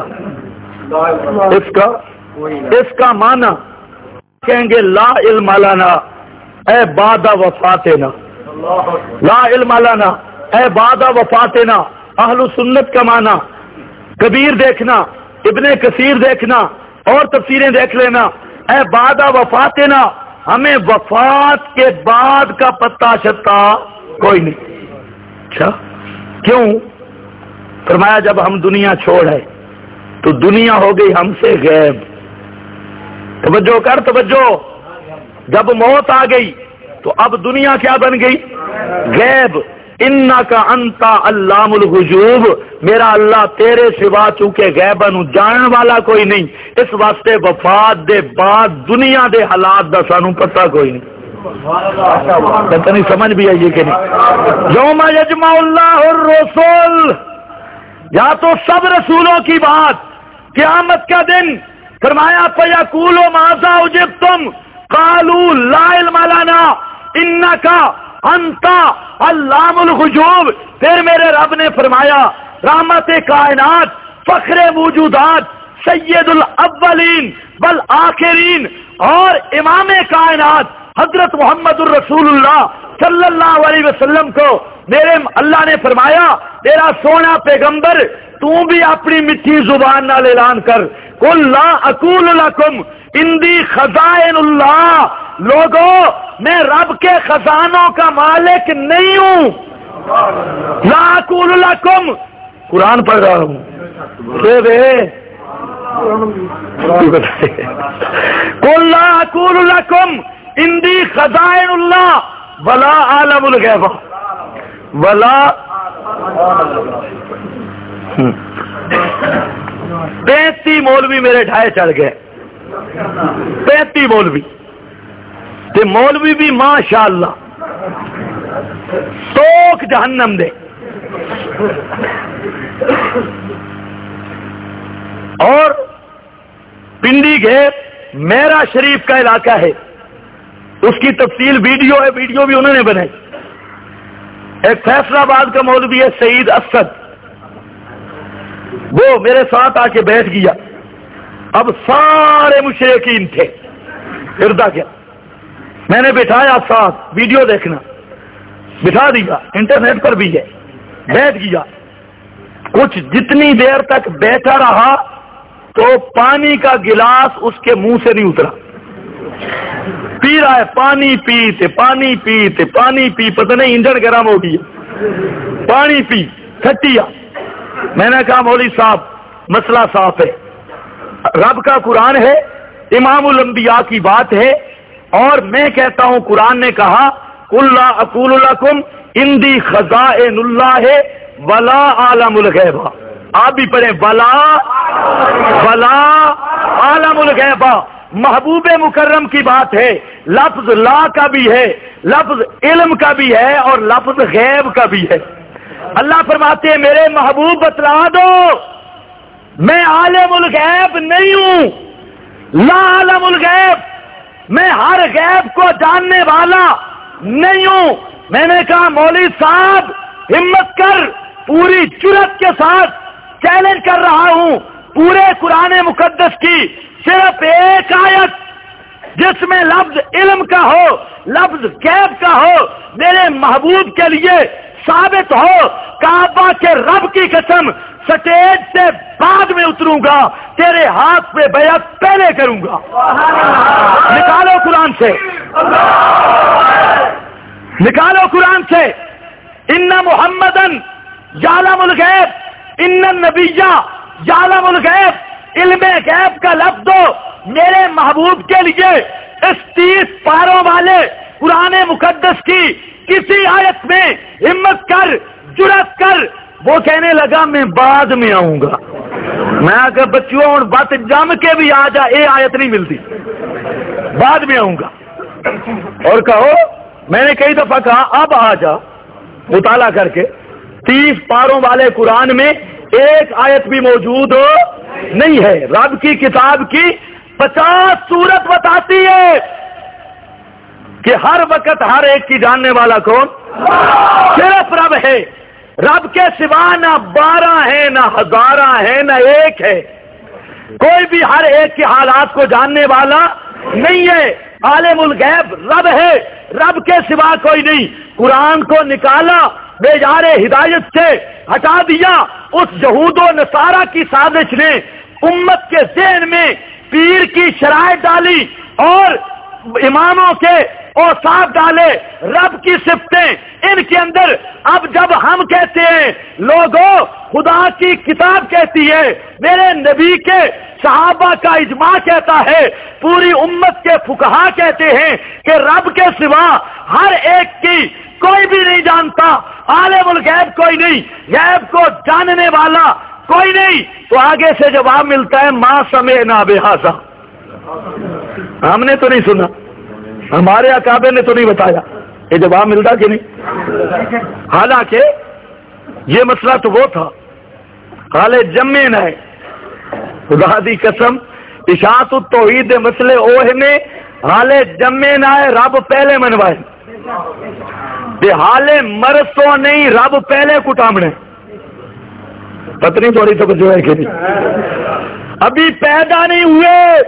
اس کا معنی کہیں گے لا علم لنا اے بعد وفاتنا، لا علم لنا اے بعد وفاتنا، اہل سنت کا معنی کبیر دیکھنا، ابن کثیر دیکھنا اور تفسیریں دیکھ لینا، اے بعد وفاتنا، ہمیں وفات کے بعد کا پتہ شتا کوئی نہیں۔ اچھا کیوں؟ فرمایا جب ہم دنیا چھوڑے تو دنیا ہو گئی ہم سے غیب، توجہ کر توجہ، جب موت آ گئی تو اب دنیا کیا بن گئی؟ غیب۔ انکا انتا علام الغیوب، میرا اللہ تیرے سوا چونکہ غیباں نو جانن والا کوئی نہیں، اس واسطے وفات دے بعد دنیا دے حالات دا سانو پتہ کوئی نہیں۔ پتہ نہیں سمجھ بھی آئیے کہ نہیں؟ یوم یجمع اللہ الرسل، یا تو سب رسولوں کی بات، قیامت کا دن، فرمایا فیقول ماذا اجبتم قالوا لا علم لنا انکا انت علام الغیوب، پھر میرے رب نے فرمایا رحمت کائنات، فخر موجودات، سید الاولین والآخرین اور امام کائنات حضرت محمد الرسول اللہ صلی اللہ علیہ وسلم کو میرے اللہ نے فرمایا تیرا سونا پیغمبر تو بھی اپنی میٹھی زبان نال اعلان کر، قل لا اقول لکم اندی خزائن اللہ، لوگوں میں رب کے خزانوں کا مالک نہیں ہوں، لا اقول لکم، قرآن پڑھ رہا ہوں قل لا اقول لکم اندی خزائن اللہ ولا عالم الغیب ولا 35 مولوی میرے ڈھائے چڑھ گئے، 35 مولوی تے مولوی بھی ماشاءاللہ توک جہنم دے، اور پنڈی گھیر میرا شریف کا علاقہ ہے، اس کی تفصیل ویڈیو ہے، ویڈیو بھی انہوں نے بنائی۔ ایک فیصلہ آباد کا مولوی ہے سعید اسد، وہ میرے ساتھ آ کے بیٹھ گیا، اب سارے مشرکین تھے، اردا کیا میں نے بٹھایا ساتھ، ویڈیو دیکھنا، بٹھا دیا، انٹرنیٹ پر بھی ہے، بیٹھ گیا، کچھ جتنی دیر تک بیٹھا رہا تو پانی کا گلاس اس کے منہ سے نہیں اترا، پی رہا ہے، پانی پیتے پانی پیتے پانی پی، پتہ نہیں انجن گرم ہو گیا، پانی پی کھٹیا۔ میں نے کہا مولوی صاحب مسئلہ صاف ہے، رب کا قرآن ہے، امام الانبیاء کی بات ہے، اور میں کہتا ہوں قرآن نے کہا قل لا اقول لکم اندی خزائن اللہ ولا عالم الغیب، آپ بھی پڑھیں ولا ولا عالم الغیب، محبوب مکرم کی بات ہے، لفظ لا کا بھی ہے، لفظ علم کا بھی ہے اور لفظ غیب کا بھی ہے۔ اللہ فرماتے ہیں میرے محبوب بتلا دو میں عالم الغیب نہیں ہوں، لا عالم الغیب، میں ہر غیب کو جاننے والا نہیں ہوں۔ میں نے کہا مولوی صاحب ہمت کر، پوری جرأت کے ساتھ چیلنج کر رہا ہوں، پورے قرآن مقدس کی صرف ایک آیت جس میں لفظ علم کا ہو، لفظ غیب کا ہو، میرے محبوب کے لیے ثابت ہو، کعبہ کے رب کی قسم سٹیج سے بعد میں اتروں گا، تیرے ہاتھ پہ بیعت پہلے کروں گا۔ نکالو قرآن سے، نکالو قرآن سے، ان محمدن یعلم الغیب، ان النبی یعلم الغیب، علم غیب کا لفظ دو میرے محبوب کے لیے اس 30 پاروں والے قرآن مقدس کی کسی آیت میں ہمت کر، جرأت کر۔ وہ کہنے لگا میں بعد میں آؤں گا۔ میں کہ بچوں اور بات جم کے بھی آ جا، یہ آیت نہیں ملتی، بعد میں آؤں گا۔ اور کہو میں نے کئی دفعہ کہا اب آ جا مطالعہ کر کے، 30 پاروں والے قرآن میں ایک آیت بھی موجود ہو نہیں ہے۔ رب کی کتاب کی 50 سورت بتاتی ہے کہ ہر وقت ہر ایک کی جاننے والا کون؟ صرف رب ہے۔ رب کے سوا نہ 12 ہے، نہ 1000 ہے، نہ ایک ہے۔ کوئی بھی ہر ایک کے حالات کو جاننے والا نہیں ہے۔ عالم الغیب رب ہے، رب کے سوا کوئی نہیں۔ قرآن کو نکالا، بیزار ہدایت سے ہٹا دیا، اس یہود و نصارہ کی سازش نے امت کے ذہن میں پیر کی شرائط ڈالی اور اماموں کے اوصاف ڈالے، رب کی صفتیں ان کے اندر۔ اب جب ہم کہتے ہیں لوگوں خدا کی کتاب کہتی ہے، میرے نبی کے صحابہ کا اجماع کہتا ہے، پوری امت کے فقہا کہتے ہیں کہ رب کے سوا ہر ایک کی کوئی بھی نہیں جانتا، عالم الغیب کوئی نہیں، غیب کو جاننے والا کوئی نہیں، تو آگے سے جواب ملتا ہے ما سمعنا بہذا، ہم نے تو نہیں سنا، ہمارے اکابر نے تو نہیں بتایا۔ یہ جواب ملتا کہ نہیں؟ حالانکہ یہ مسئلہ تو وہ تھا، حالے جمے نہ ہے، خدا دی قسم اشاعت التوحید دے مسئلے اوہ نے حالے جمے نہ ہے، رب پہلے منوائے دے، حالے مرسو نہیں، رب پہلے کٹامنے، پتہ نہیں تھوڑی تو کچھ ہے کہ نہیں، ابھی پیدا نہیں ہوئے۔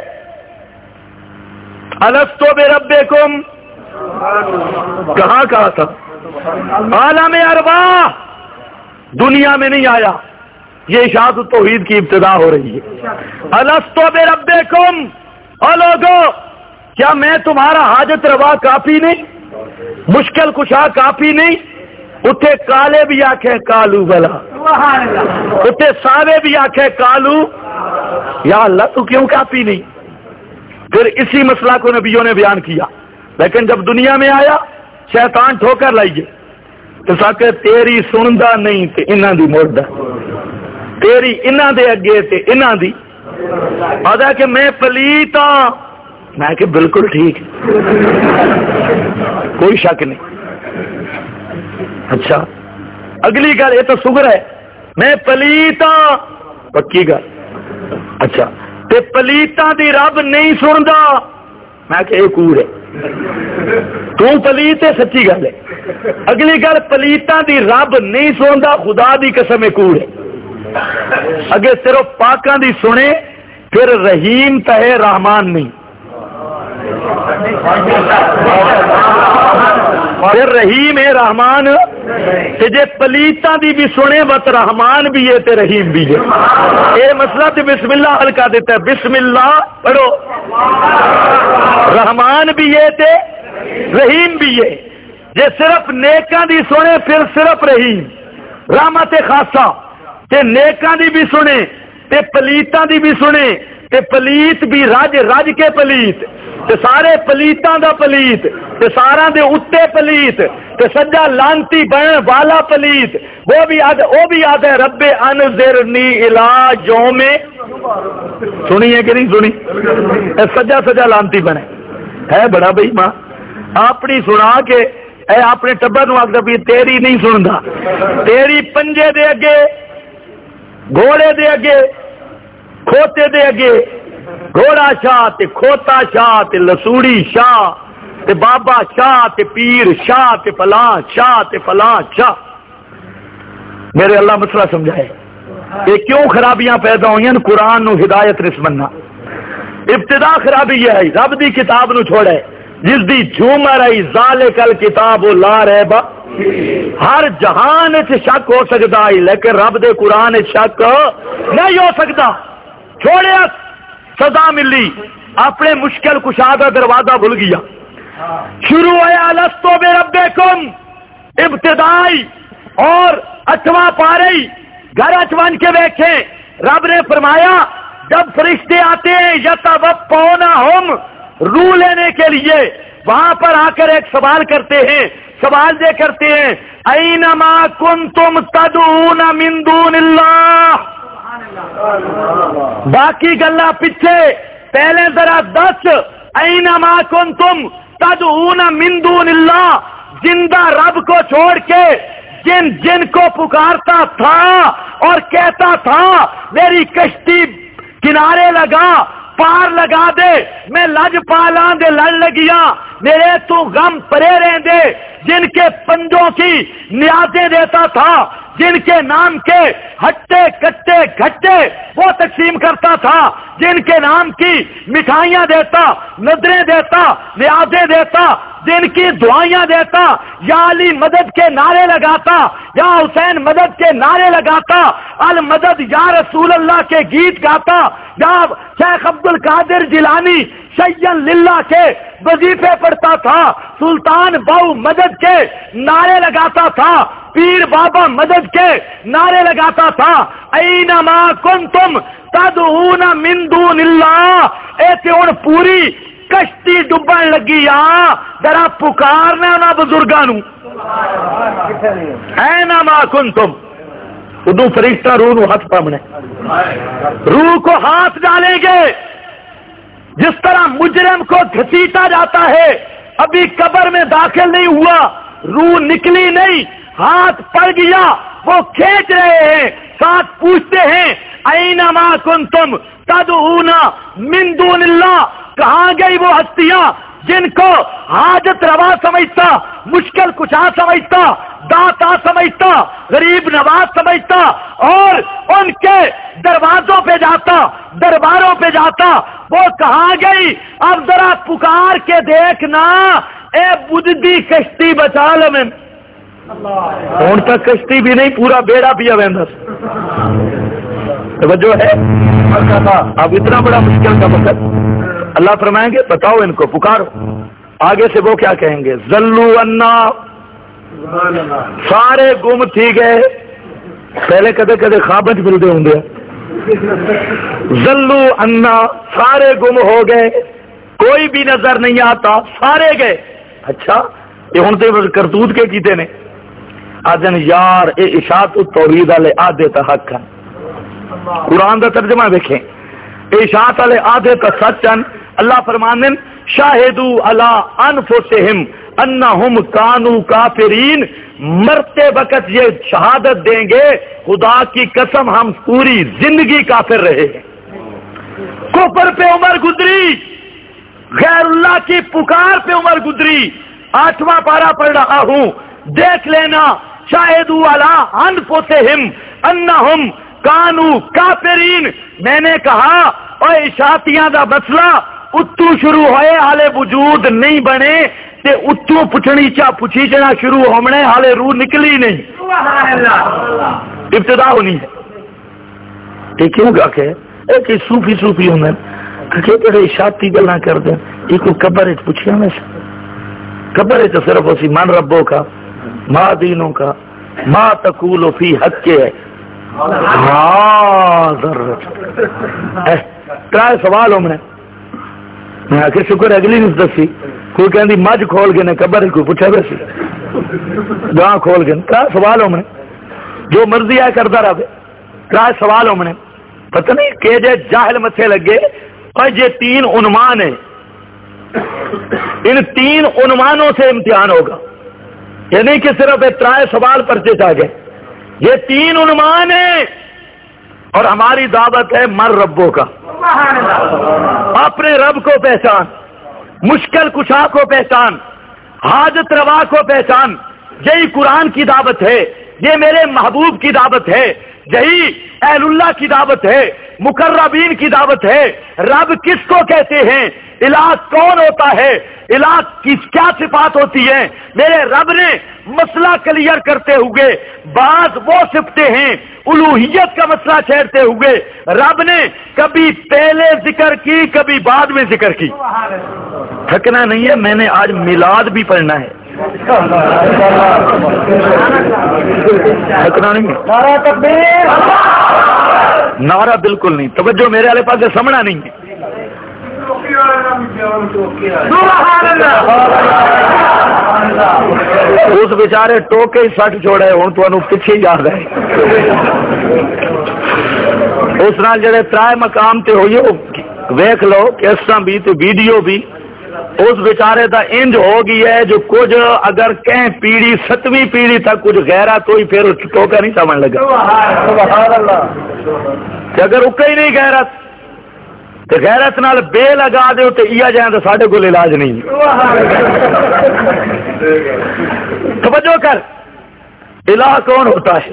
الستو بربکم کہاں کہا تھا؟ عالم ارواح، دنیا میں نہیں آیا، یہ اشاعت التوحید کی ابتدا ہو رہی ہے۔ الستو بربکم، او لوگو کیا میں تمہارا حاجت روا کافی نہیں، مشکل کشا کافی نہیں؟ اتھے کالے بھی آکھے کالو بلا، اتھے ساوے بھی آکھے کالو، یا اللہ تو کیوں کافی نہیں؟ پھر اسی مسئلہ کو نبیوں نے بیان کیا، لیکن جب دنیا میں آیا شیطان ٹھوکر لائیے تو ساکے تیری سندا نہیں تے انہاں دی مردہ، تیری انہاں دے اگے تے انہاں دی، آدھا کہ میں پلیت ہاں، میں کہ بالکل ٹھیک، کوئی شک نہیں۔ اچھا اگلی گل یہ تو سگر ہے، میں پلیت ہاں، پکی گل، اچھا تے پلیتاں دی رب نہیں سندا، میں کہ یہ کوڑ ہے، تو پلیت ہے، سچی گل ہے۔ اگلی گل پلیتاں دی رب نہیں سندا، خدا دی قسم ہے کوڑ ہے۔ اگے صرف پاکاں دی سنے، پھر رحیم تہے رحمان نہیں، پھر رحیم ہے رحمان، تے جے پلیتاں دی بھی سنے بس رحمان بھی ہے تے رحیم بھی ہے۔ اے مسئلہ تے بسم اللہ حل کر دیتا ہے، بسم اللہ پڑھو، رحمان بھی ہے تے رحیم بھی ہے۔ جے صرف نیکاں دی سنے پھر صرف رحیم، رحمت خاصہ، تے نیکاں دی بھی سنے تے پلیتاں دی بھی سنے تے پلیت بھی رج رج کے پلیت، تے سارے پلیتاں دا پلیت تے سارا دے اتے پلیت تے سجا لانتی بن والا پلیت وہ بھی آد ہے رب انذرنی الی یوم سنی ہے کہ نہیں سنی سجا لانتی بنے ہے بڑا بھائی ماں اپنی سنا کے اے اپنے ٹبر نو آخر بھی تیری نہیں سنتا تیری پنجے دے اگے گھوڑے دے اگے کھوتے دے اگے گھوڑا شاہ تے کھوتا شاہ تے لسوڑی شاہ تے بابا شاہ تے پیر شاہ تے فلاں شاہ تے فلاں شاہ میرے اللہ مسئلہ سمجھائے یہ کیوں خرابیاں پیدا ہوئی ہیں قرآن نو ہدایت نہیں سمجھنا ابتدا خرابی یہ ہے رب دی کتاب نو چھوڑے جس دی جھومر آئی ذالک الکتاب لا ریب ہر جہان سے شک ہو سکتا ہے لیکن رب دے قرآن شک نہیں ہو سکتا چھوڑے سزا ملی اپنے مشکل کشا کا دروازہ بھول گیا شروع ہے الستو بربکم ابتدائی اور 8واں پارے گھر اچوان کے دیکھیں رب نے فرمایا جب فرشتے آتے ہیں یتوفونہم روح لینے کے لیے وہاں پر آ کر ایک سوال کرتے ہیں سوال یہ کرتے ہیں اینما کنتم تدعون من دون اللہ باقی گلا پیچھے پہلے ذرا 10 اینما کنتم تدعون من دون اللہ زندہ رب کو چھوڑ کے جن کو پکارتا تھا اور کہتا تھا میری کشتی کنارے لگا پار لگا دے میں لج پالاں دے لڑ لگیا میرے تو غم پرے رہن دے جن کے پنجوں کی نیازیں دیتا تھا جن کے نام کے ہٹے کٹے گھٹے وہ تقسیم کرتا تھا جن کے نام کی مٹھائیاں دیتا نظریں دیتا نیازیں دیتا جن کی دعائیاں دیتا یا علی مدد کے نعرے لگاتا یا حسین مدد کے نعرے لگاتا المدد یا رسول اللہ کے گیت گاتا یا شیخ عبد القادر جیلانی شیئن للہ کے وظیفے پڑھتا تھا سلطان بہو مدد کے نعرے لگاتا تھا پیر بابا مدد کے نعرے لگاتا تھا اینما کنتم تدعون من دون اللہ ایسے ان پوری کشتی ڈبن لگی ذرا پکارنا نہ بزرگاں اینما کنتم ادو فرشتہ روح نو ہاتھ پامنے روح کو ہاتھ ڈالیں گے جس طرح مجرم کو گھسیٹا جاتا ہے ابھی قبر میں داخل نہیں ہوا روح نکلی نہیں ہاتھ پڑ گیا وہ کھینچ رہے ہیں ساتھ پوچھتے ہیں اینما کنتم تدعون من دون اللہ کہاں گئی وہ ہستیاں جن کو حاجت روا سمجھتا مشکل کشا سمجھتا داتا سمجھتا غریب نواز سمجھتا اور ان کے دروازوں پہ جاتا درباروں پہ جاتا وہ کہاں گئی اب ذرا پکار کے دیکھنا اے بجدی کشتی بچا لے میں ہوں تک کشتی بھی نہیں پورا بیڑا پیا ویندس توجہ ہے اب اتنا بڑا مشکل کا وقت اللہ فرمائیں گے بتاؤ ان کو پکارو آگے سے وہ کیا کہیں گے زلو انا سارے گم تھی گئے پہلے کدے کدے خوابت ملتے ہوں گے زلو انا سارے گم ہو گئے کوئی بھی نظر نہیں آتا سارے گئے اچھا یہ ہوں تو کرتوت کے کیتے نے آجن یار اے اشاعت التوحید والے آدھے تا حق ہیں قرآن دا ترجمہ دیکھیں اشاعت والے آدھے تا سچن اللہ فرمانن شاہدو علی انفسہم انہم کانو کافرین مرتے وقت یہ شہادت دیں گے خدا کی قسم ہم پوری زندگی کافر رہے ہیں کفر پہ عمر گزری غیر اللہ کی پکار پہ عمر گزری 8واں پارہ پڑھ رہا ہوں دیکھ لینا شاہدو علی انفسہم انہم کانو کافرین میں نے کہا اور اشاعتیاں دا مسئلہ اتو شروع ہوئے حالے وجود نہیں بنے تے اتو پچھنی چا پچھیچنا شروع ہونے حالے روح نکلی نہیں ابتدا ہونی ہے یہ کیوں گا کہ ایک صوفی ہوں کہ تیرے اشاعتی گلاں کر دیں ایک قبر پوچھیا میں سے قبر تو صرف اسی من ربوں کا ما دینوں کا ما تقول فی حق کے ہے ہاں ضرورت ترائے سوال ہوں میں آخر شکر اگلی نہیں دسی کوئی کہ مجھ کھول کے نے قبر کوئی پوچھا ویسے گاہ کھول کے کیا سوال ہو میں جو مرضی ہے کرتا رہے کیا سوال ہو میں پتہ نہیں کہ جے جاہل متھے لگے اور یہ 3 عنوان ہیں ان 3 عنوانوں سے امتحان ہوگا یعنی کہ صرف 3 سوال پرچے چاہ گئے یہ 3 عنوان ہیں اور ہماری دعوت ہے مر ربوں کا اپنے رب کو پہچان مشکل کشا کو پہچان حاجت روا کو پہچان یہی قرآن کی دعوت ہے یہ میرے محبوب کی دعوت ہے یہی اہل اللہ کی دعوت ہے مقربین کی دعوت ہے رب کس کو کہتے ہیں الہ کون ہوتا ہے الہ کی کیا صفات ہوتی ہیں میرے رب نے مسئلہ کلیئر کرتے ہوئے بعض وہ صفتیں ہیں الوہیت کا مسئلہ چھیڑتے ہوئے رب نے کبھی پہلے ذکر کی کبھی بعد میں ذکر کی تھکنا نہیں ہے میں نے آج میلاد بھی پڑھنا ہے تھکنا نہیں ہے نعرہ بالکل نہیں توجہ میرے والے پاس سمجھنا نہیں ہے اس بیچارے ٹوکے ہی سٹ چھوڑے ہوں تو پیچھے یاد ہے اس نال جڑے 3 مقام تے ہوئی ویکھ لو کیسا بھی تو ویڈیو بھی اس بیچارے دا انج ہو گئی ہے جو کچھ اگر کہیں پیڑھی 7ویں پیڑھی تک کچھ غیرت ہوئی پھر ٹوکا نہیں سمجھ لگا کہ اگر اکا ہی نہیں غیرت تو غیرت نال بے لگا دے تو ایا جائیں تو ساڈے کول علاج نہیں توجہ کر الہ کون ہوتا ہے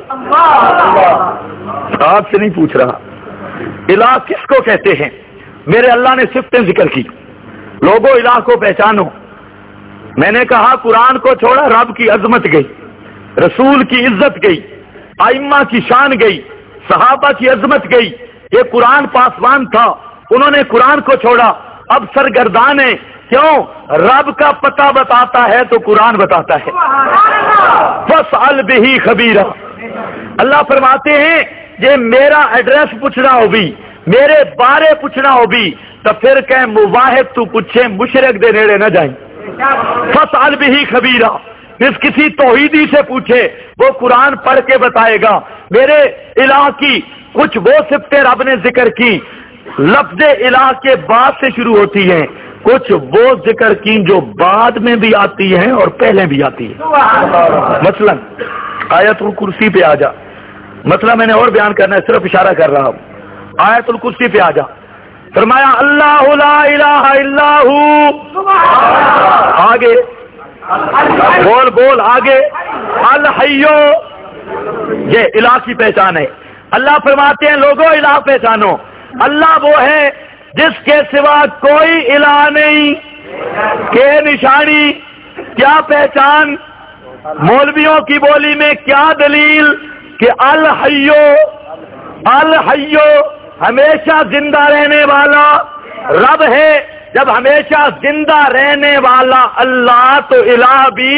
آپ سے نہیں پوچھ رہا الہ کس کو کہتے ہیں میرے اللہ نے صفتیں ذکر کی لوگوں الہ کو پہچانو میں نے کہا قرآن کو چھوڑا رب کی عظمت گئی رسول کی عزت گئی ائمہ کی شان گئی صحابہ کی عظمت گئی یہ قرآن پاسبان تھا انہوں نے قرآن کو چھوڑا اب سرگردان ہے کیوں رب کا پتہ بتاتا ہے تو قرآن بتاتا ہے فاسأل بہ خبیرا اللہ فرماتے ہیں یہ میرا ایڈریس پوچھنا ہو بھی میرے بارے پوچھنا ہو بھی تو پھر کہ مواحد تو پوچھے مشرک دے نیڑے نہ جائیں فاسأل بہ خبیرا پھر کسی توحیدی سے پوچھے وہ قرآن پڑھ کے بتائے گا میرے الہ کی کچھ وہ صفتیں رب نے ذکر کی لفظ الہ کے بعد سے شروع ہوتی ہیں کچھ وہ ذکر کی جو بعد میں بھی آتی ہیں اور پہلے بھی آتی ہیں مثلا آیت الکرسی پہ آ جا مسئلہ میں نے اور بیان کرنا ہے صرف اشارہ کر رہا ہوں آیت الکرسی پہ آ جا فرمایا اللہ لا الہ الا ہو آگے بول بول آگے الحیو یہ الہ کی پہچان ہے اللہ فرماتے ہیں لوگوں الہ پہچانو اللہ وہ ہے جس کے سوا کوئی الہ نہیں کہ نشانی کیا پہچان مولویوں کی بولی میں کیا دلیل کہ الحیو الحیو ہمیشہ زندہ رہنے والا رب ہے جب ہمیشہ زندہ رہنے والا اللہ تو الہ بھی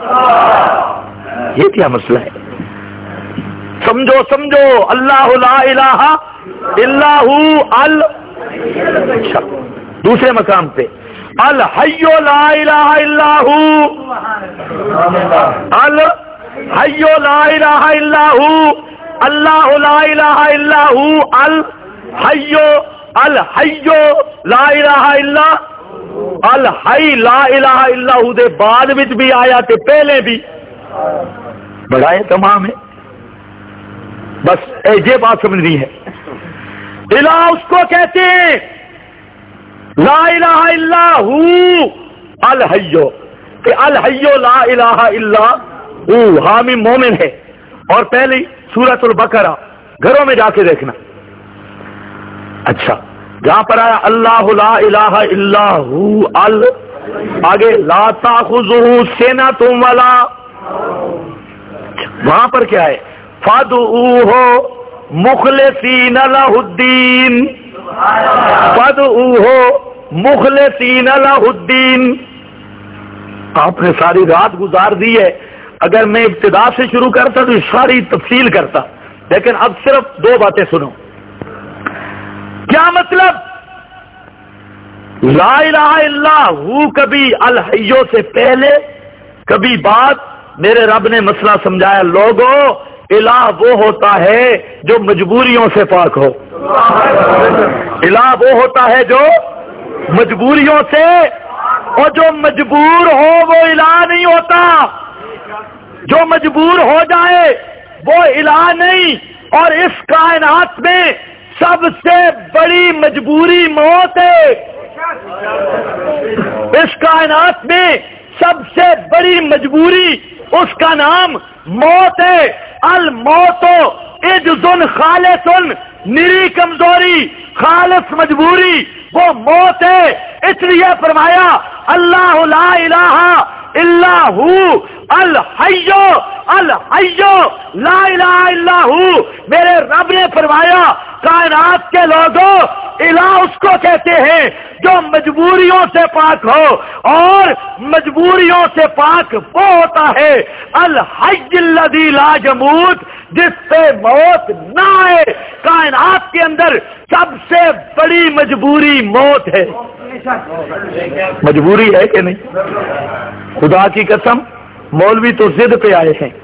یہ کیا مسئلہ ہے سمجھو سمجھو اللہ لا الہ الا ہو دوسرے مقام پہ الحی لا الہ الا ہو الحی لا الہ الا ہو اللہ لا الہ الا ہو الحی الحی لا الہ الا الحی لا الہ الا ہو دے بعد وچ بھی آیا تے پہلے بھی بڑھائے تمام ہے بس یہ بات سمجھنی ہے الہ اس کو کہتے ہیں لا الہ الا ہو الحیو کہ الحیو لا الہ الا ہو حامی مومن ہے اور پہلی سورۃ البقرہ گھروں میں جا کے دیکھنا اچھا جہاں پر آیا اللہ لا الہ الا ہو آگے لا تاخذہ سنۃ ولا وہاں پر کیا ہے فادعوہ مخلصین لہ الدین فادعوہ مخلصین لہ الدین آپ نے ساری رات گزار دی ہے اگر میں ابتدا سے شروع کرتا تو ساری تفصیل کرتا لیکن اب صرف 2 باتیں سنو کیا مطلب لا الہ الا ہو کبھی الحیوں سے پہلے کبھی بعد میرے رب نے مسئلہ سمجھایا. لوگوں الہ وہ ہوتا ہے جو مجبوریوں سے پاک ہو. الہ وہ ہوتا ہے جو مجبوریوں سے، اور جو مجبور ہو وہ الہ نہیں ہوتا. جو مجبور ہو جائے وہ الہ نہیں. اور اس کائنات میں سب سے بڑی مجبوری موت ہے. اس کائنات میں سب سے بڑی مجبوری اس کا نام موت ہے. الموت عجز خالص، نری کمزوری خالص مجبوری وہ موت ہے. اس لیے فرمایا اللہ لا الہ الا ہو الحی الحی لا الہ الا ہو. میرے رب نے فرمایا کائنات کے لوگوں الہ اس کو کہتے ہیں جو مجبوریوں سے پاک ہو، اور مجبوریوں سے پاک وہ ہوتا ہے الحی الذی لا یموت، جس سے موت نہ آئے. کائنات کے اندر سب سے بڑی مجبوری موت ہے. مجبوری ہے کہ نہیں؟ خدا کی قسم مولوی تو ضد پہ آئے ہیں.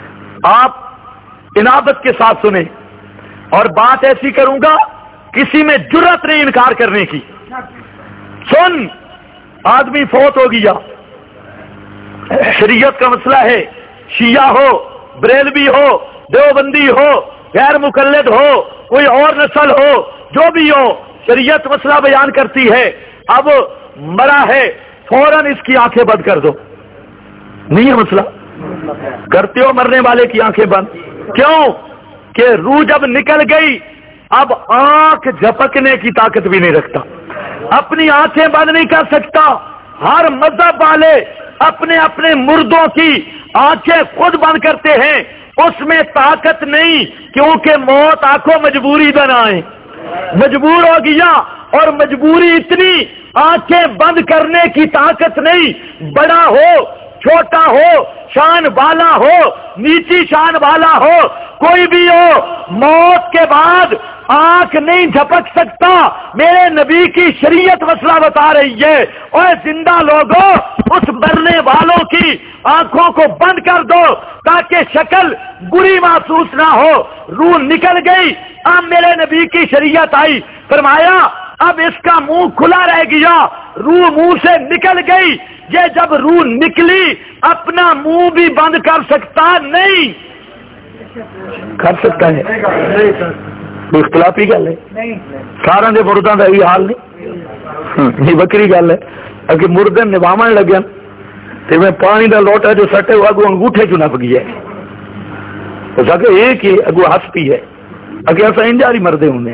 آپ انابت کے ساتھ سنیں، اور بات ایسی کروں گا کسی میں جرأت نہیں انکار کرنے کی. سن، آدمی فوت ہو گیا، شریعت کا مسئلہ ہے، شیعہ ہو، بریلوی ہو، دیوبندی ہو، غیر مقلد ہو، کوئی اور نسل ہو، جو بھی ہو، شریعت مسئلہ بیان کرتی ہے. اب مرا ہے فوراً اس کی آنکھیں بند کر دو. نہیں ہے مسئلہ؟ کرتے ہو مرنے والے کی آنکھیں بند؟ کیوں کہ روح جب نکل گئی اب آنکھ جھپکنے کی طاقت بھی نہیں رکھتا، اپنی آنکھیں بند نہیں کر سکتا. ہر مذہب والے اپنے اپنے مردوں کی آنکھیں خود بند کرتے ہیں، اس میں طاقت نہیں، کیونکہ موت آنکھوں مجبوری بنائے. مجبور ہو گیا، اور مجبوری اتنی آنکھیں بند کرنے کی طاقت نہیں. بڑا ہو چھوٹا ہو، شان والا ہو نیچی شان والا ہو، کوئی بھی ہو، موت کے بعد آنکھ نہیں جھپک سکتا. میرے نبی کی شریعت مسئلہ بتا رہی ہے، اور زندہ لوگوں اس مرنے والوں کی آنکھوں کو بند کر دو تاکہ شکل بری محسوس نہ ہو. روح نکل گئی، اب میرے نبی کی شریعت آئی، فرمایا اب اس کا منہ کھلا رہ گیا، روح منہ سے نکل گئی. یہ جب روح نکلی اپنا منہ بھی بند کر سکتا نہیں. کر سکتا ہے؟ کوئی اختلافی گل ہے؟ سارا دے مردوں کا یہ حال نہیں. وکری گل ہے اگر مردے نباو لگے تو میں پانی کا لوٹا جو سٹے وہ اگو انگوٹھے چ نپ گیا ہے، ایک ہی اگو ہستی ہے، اگر ایسا انجاری مردے ہونے.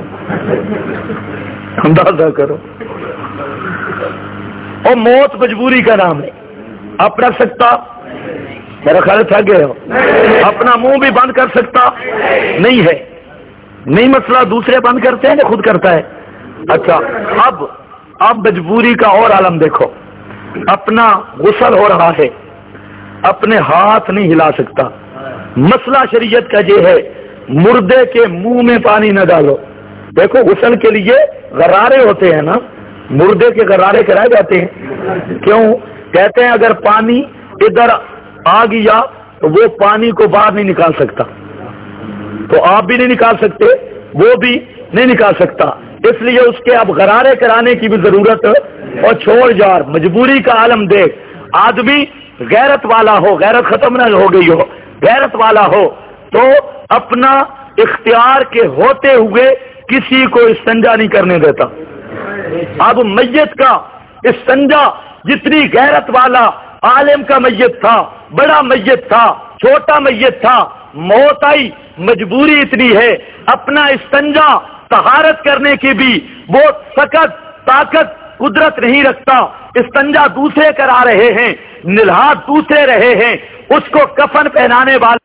اندازہ کرو. اور موت مجبوری کا نام ہے. آپ رکھ سکتا؟ میرا خیال تھک گئے ہو. اپنا منہ بھی بند کر سکتا نہیں ہے. نہیں مسئلہ دوسرے بند کرتے ہیں کہ خود کرتا ہے؟ اچھا، اب مجبوری کا اور عالم دیکھو. اپنا غسل ہو رہا ہے، اپنے ہاتھ نہیں ہلا سکتا. مسئلہ شریعت کا یہ ہے مردے کے منہ میں پانی نہ ڈالو. دیکھو غسل کے لیے غرارے ہوتے ہیں نا، مردے کے غرارے کرائے جاتے ہیں. کیوں؟ کہتے ہیں اگر پانی ادھر آ گیا تو وہ پانی کو باہر نہیں نکال سکتا، تو آپ بھی نہیں نکال سکتے، وہ بھی نہیں نکال سکتا. اس لیے اس کے اب غرارے کرانے کی بھی ضرورت. اور چھوڑ یار، مجبوری کا عالم دیکھ. آدمی غیرت والا ہو، غیرت ختم نہ ہو گئی ہو، غیرت والا ہو تو اپنا اختیار کے ہوتے ہوئے کسی کو استنجا نہیں کرنے دیتا. اب میت کا استنجا جتنی غیرت والا عالم کا میت تھا، بڑا میت تھا، چھوٹا میت تھا، موت آئی، مجبوری اتنی ہے، اپنا استنجا طہارت کرنے کی بھی وہ سخت طاقت قدرت نہیں رکھتا. استنجا دوسرے کرا رہے ہیں، نلہات دوسرے رہے ہیں، اس کو کفن پہنانے والے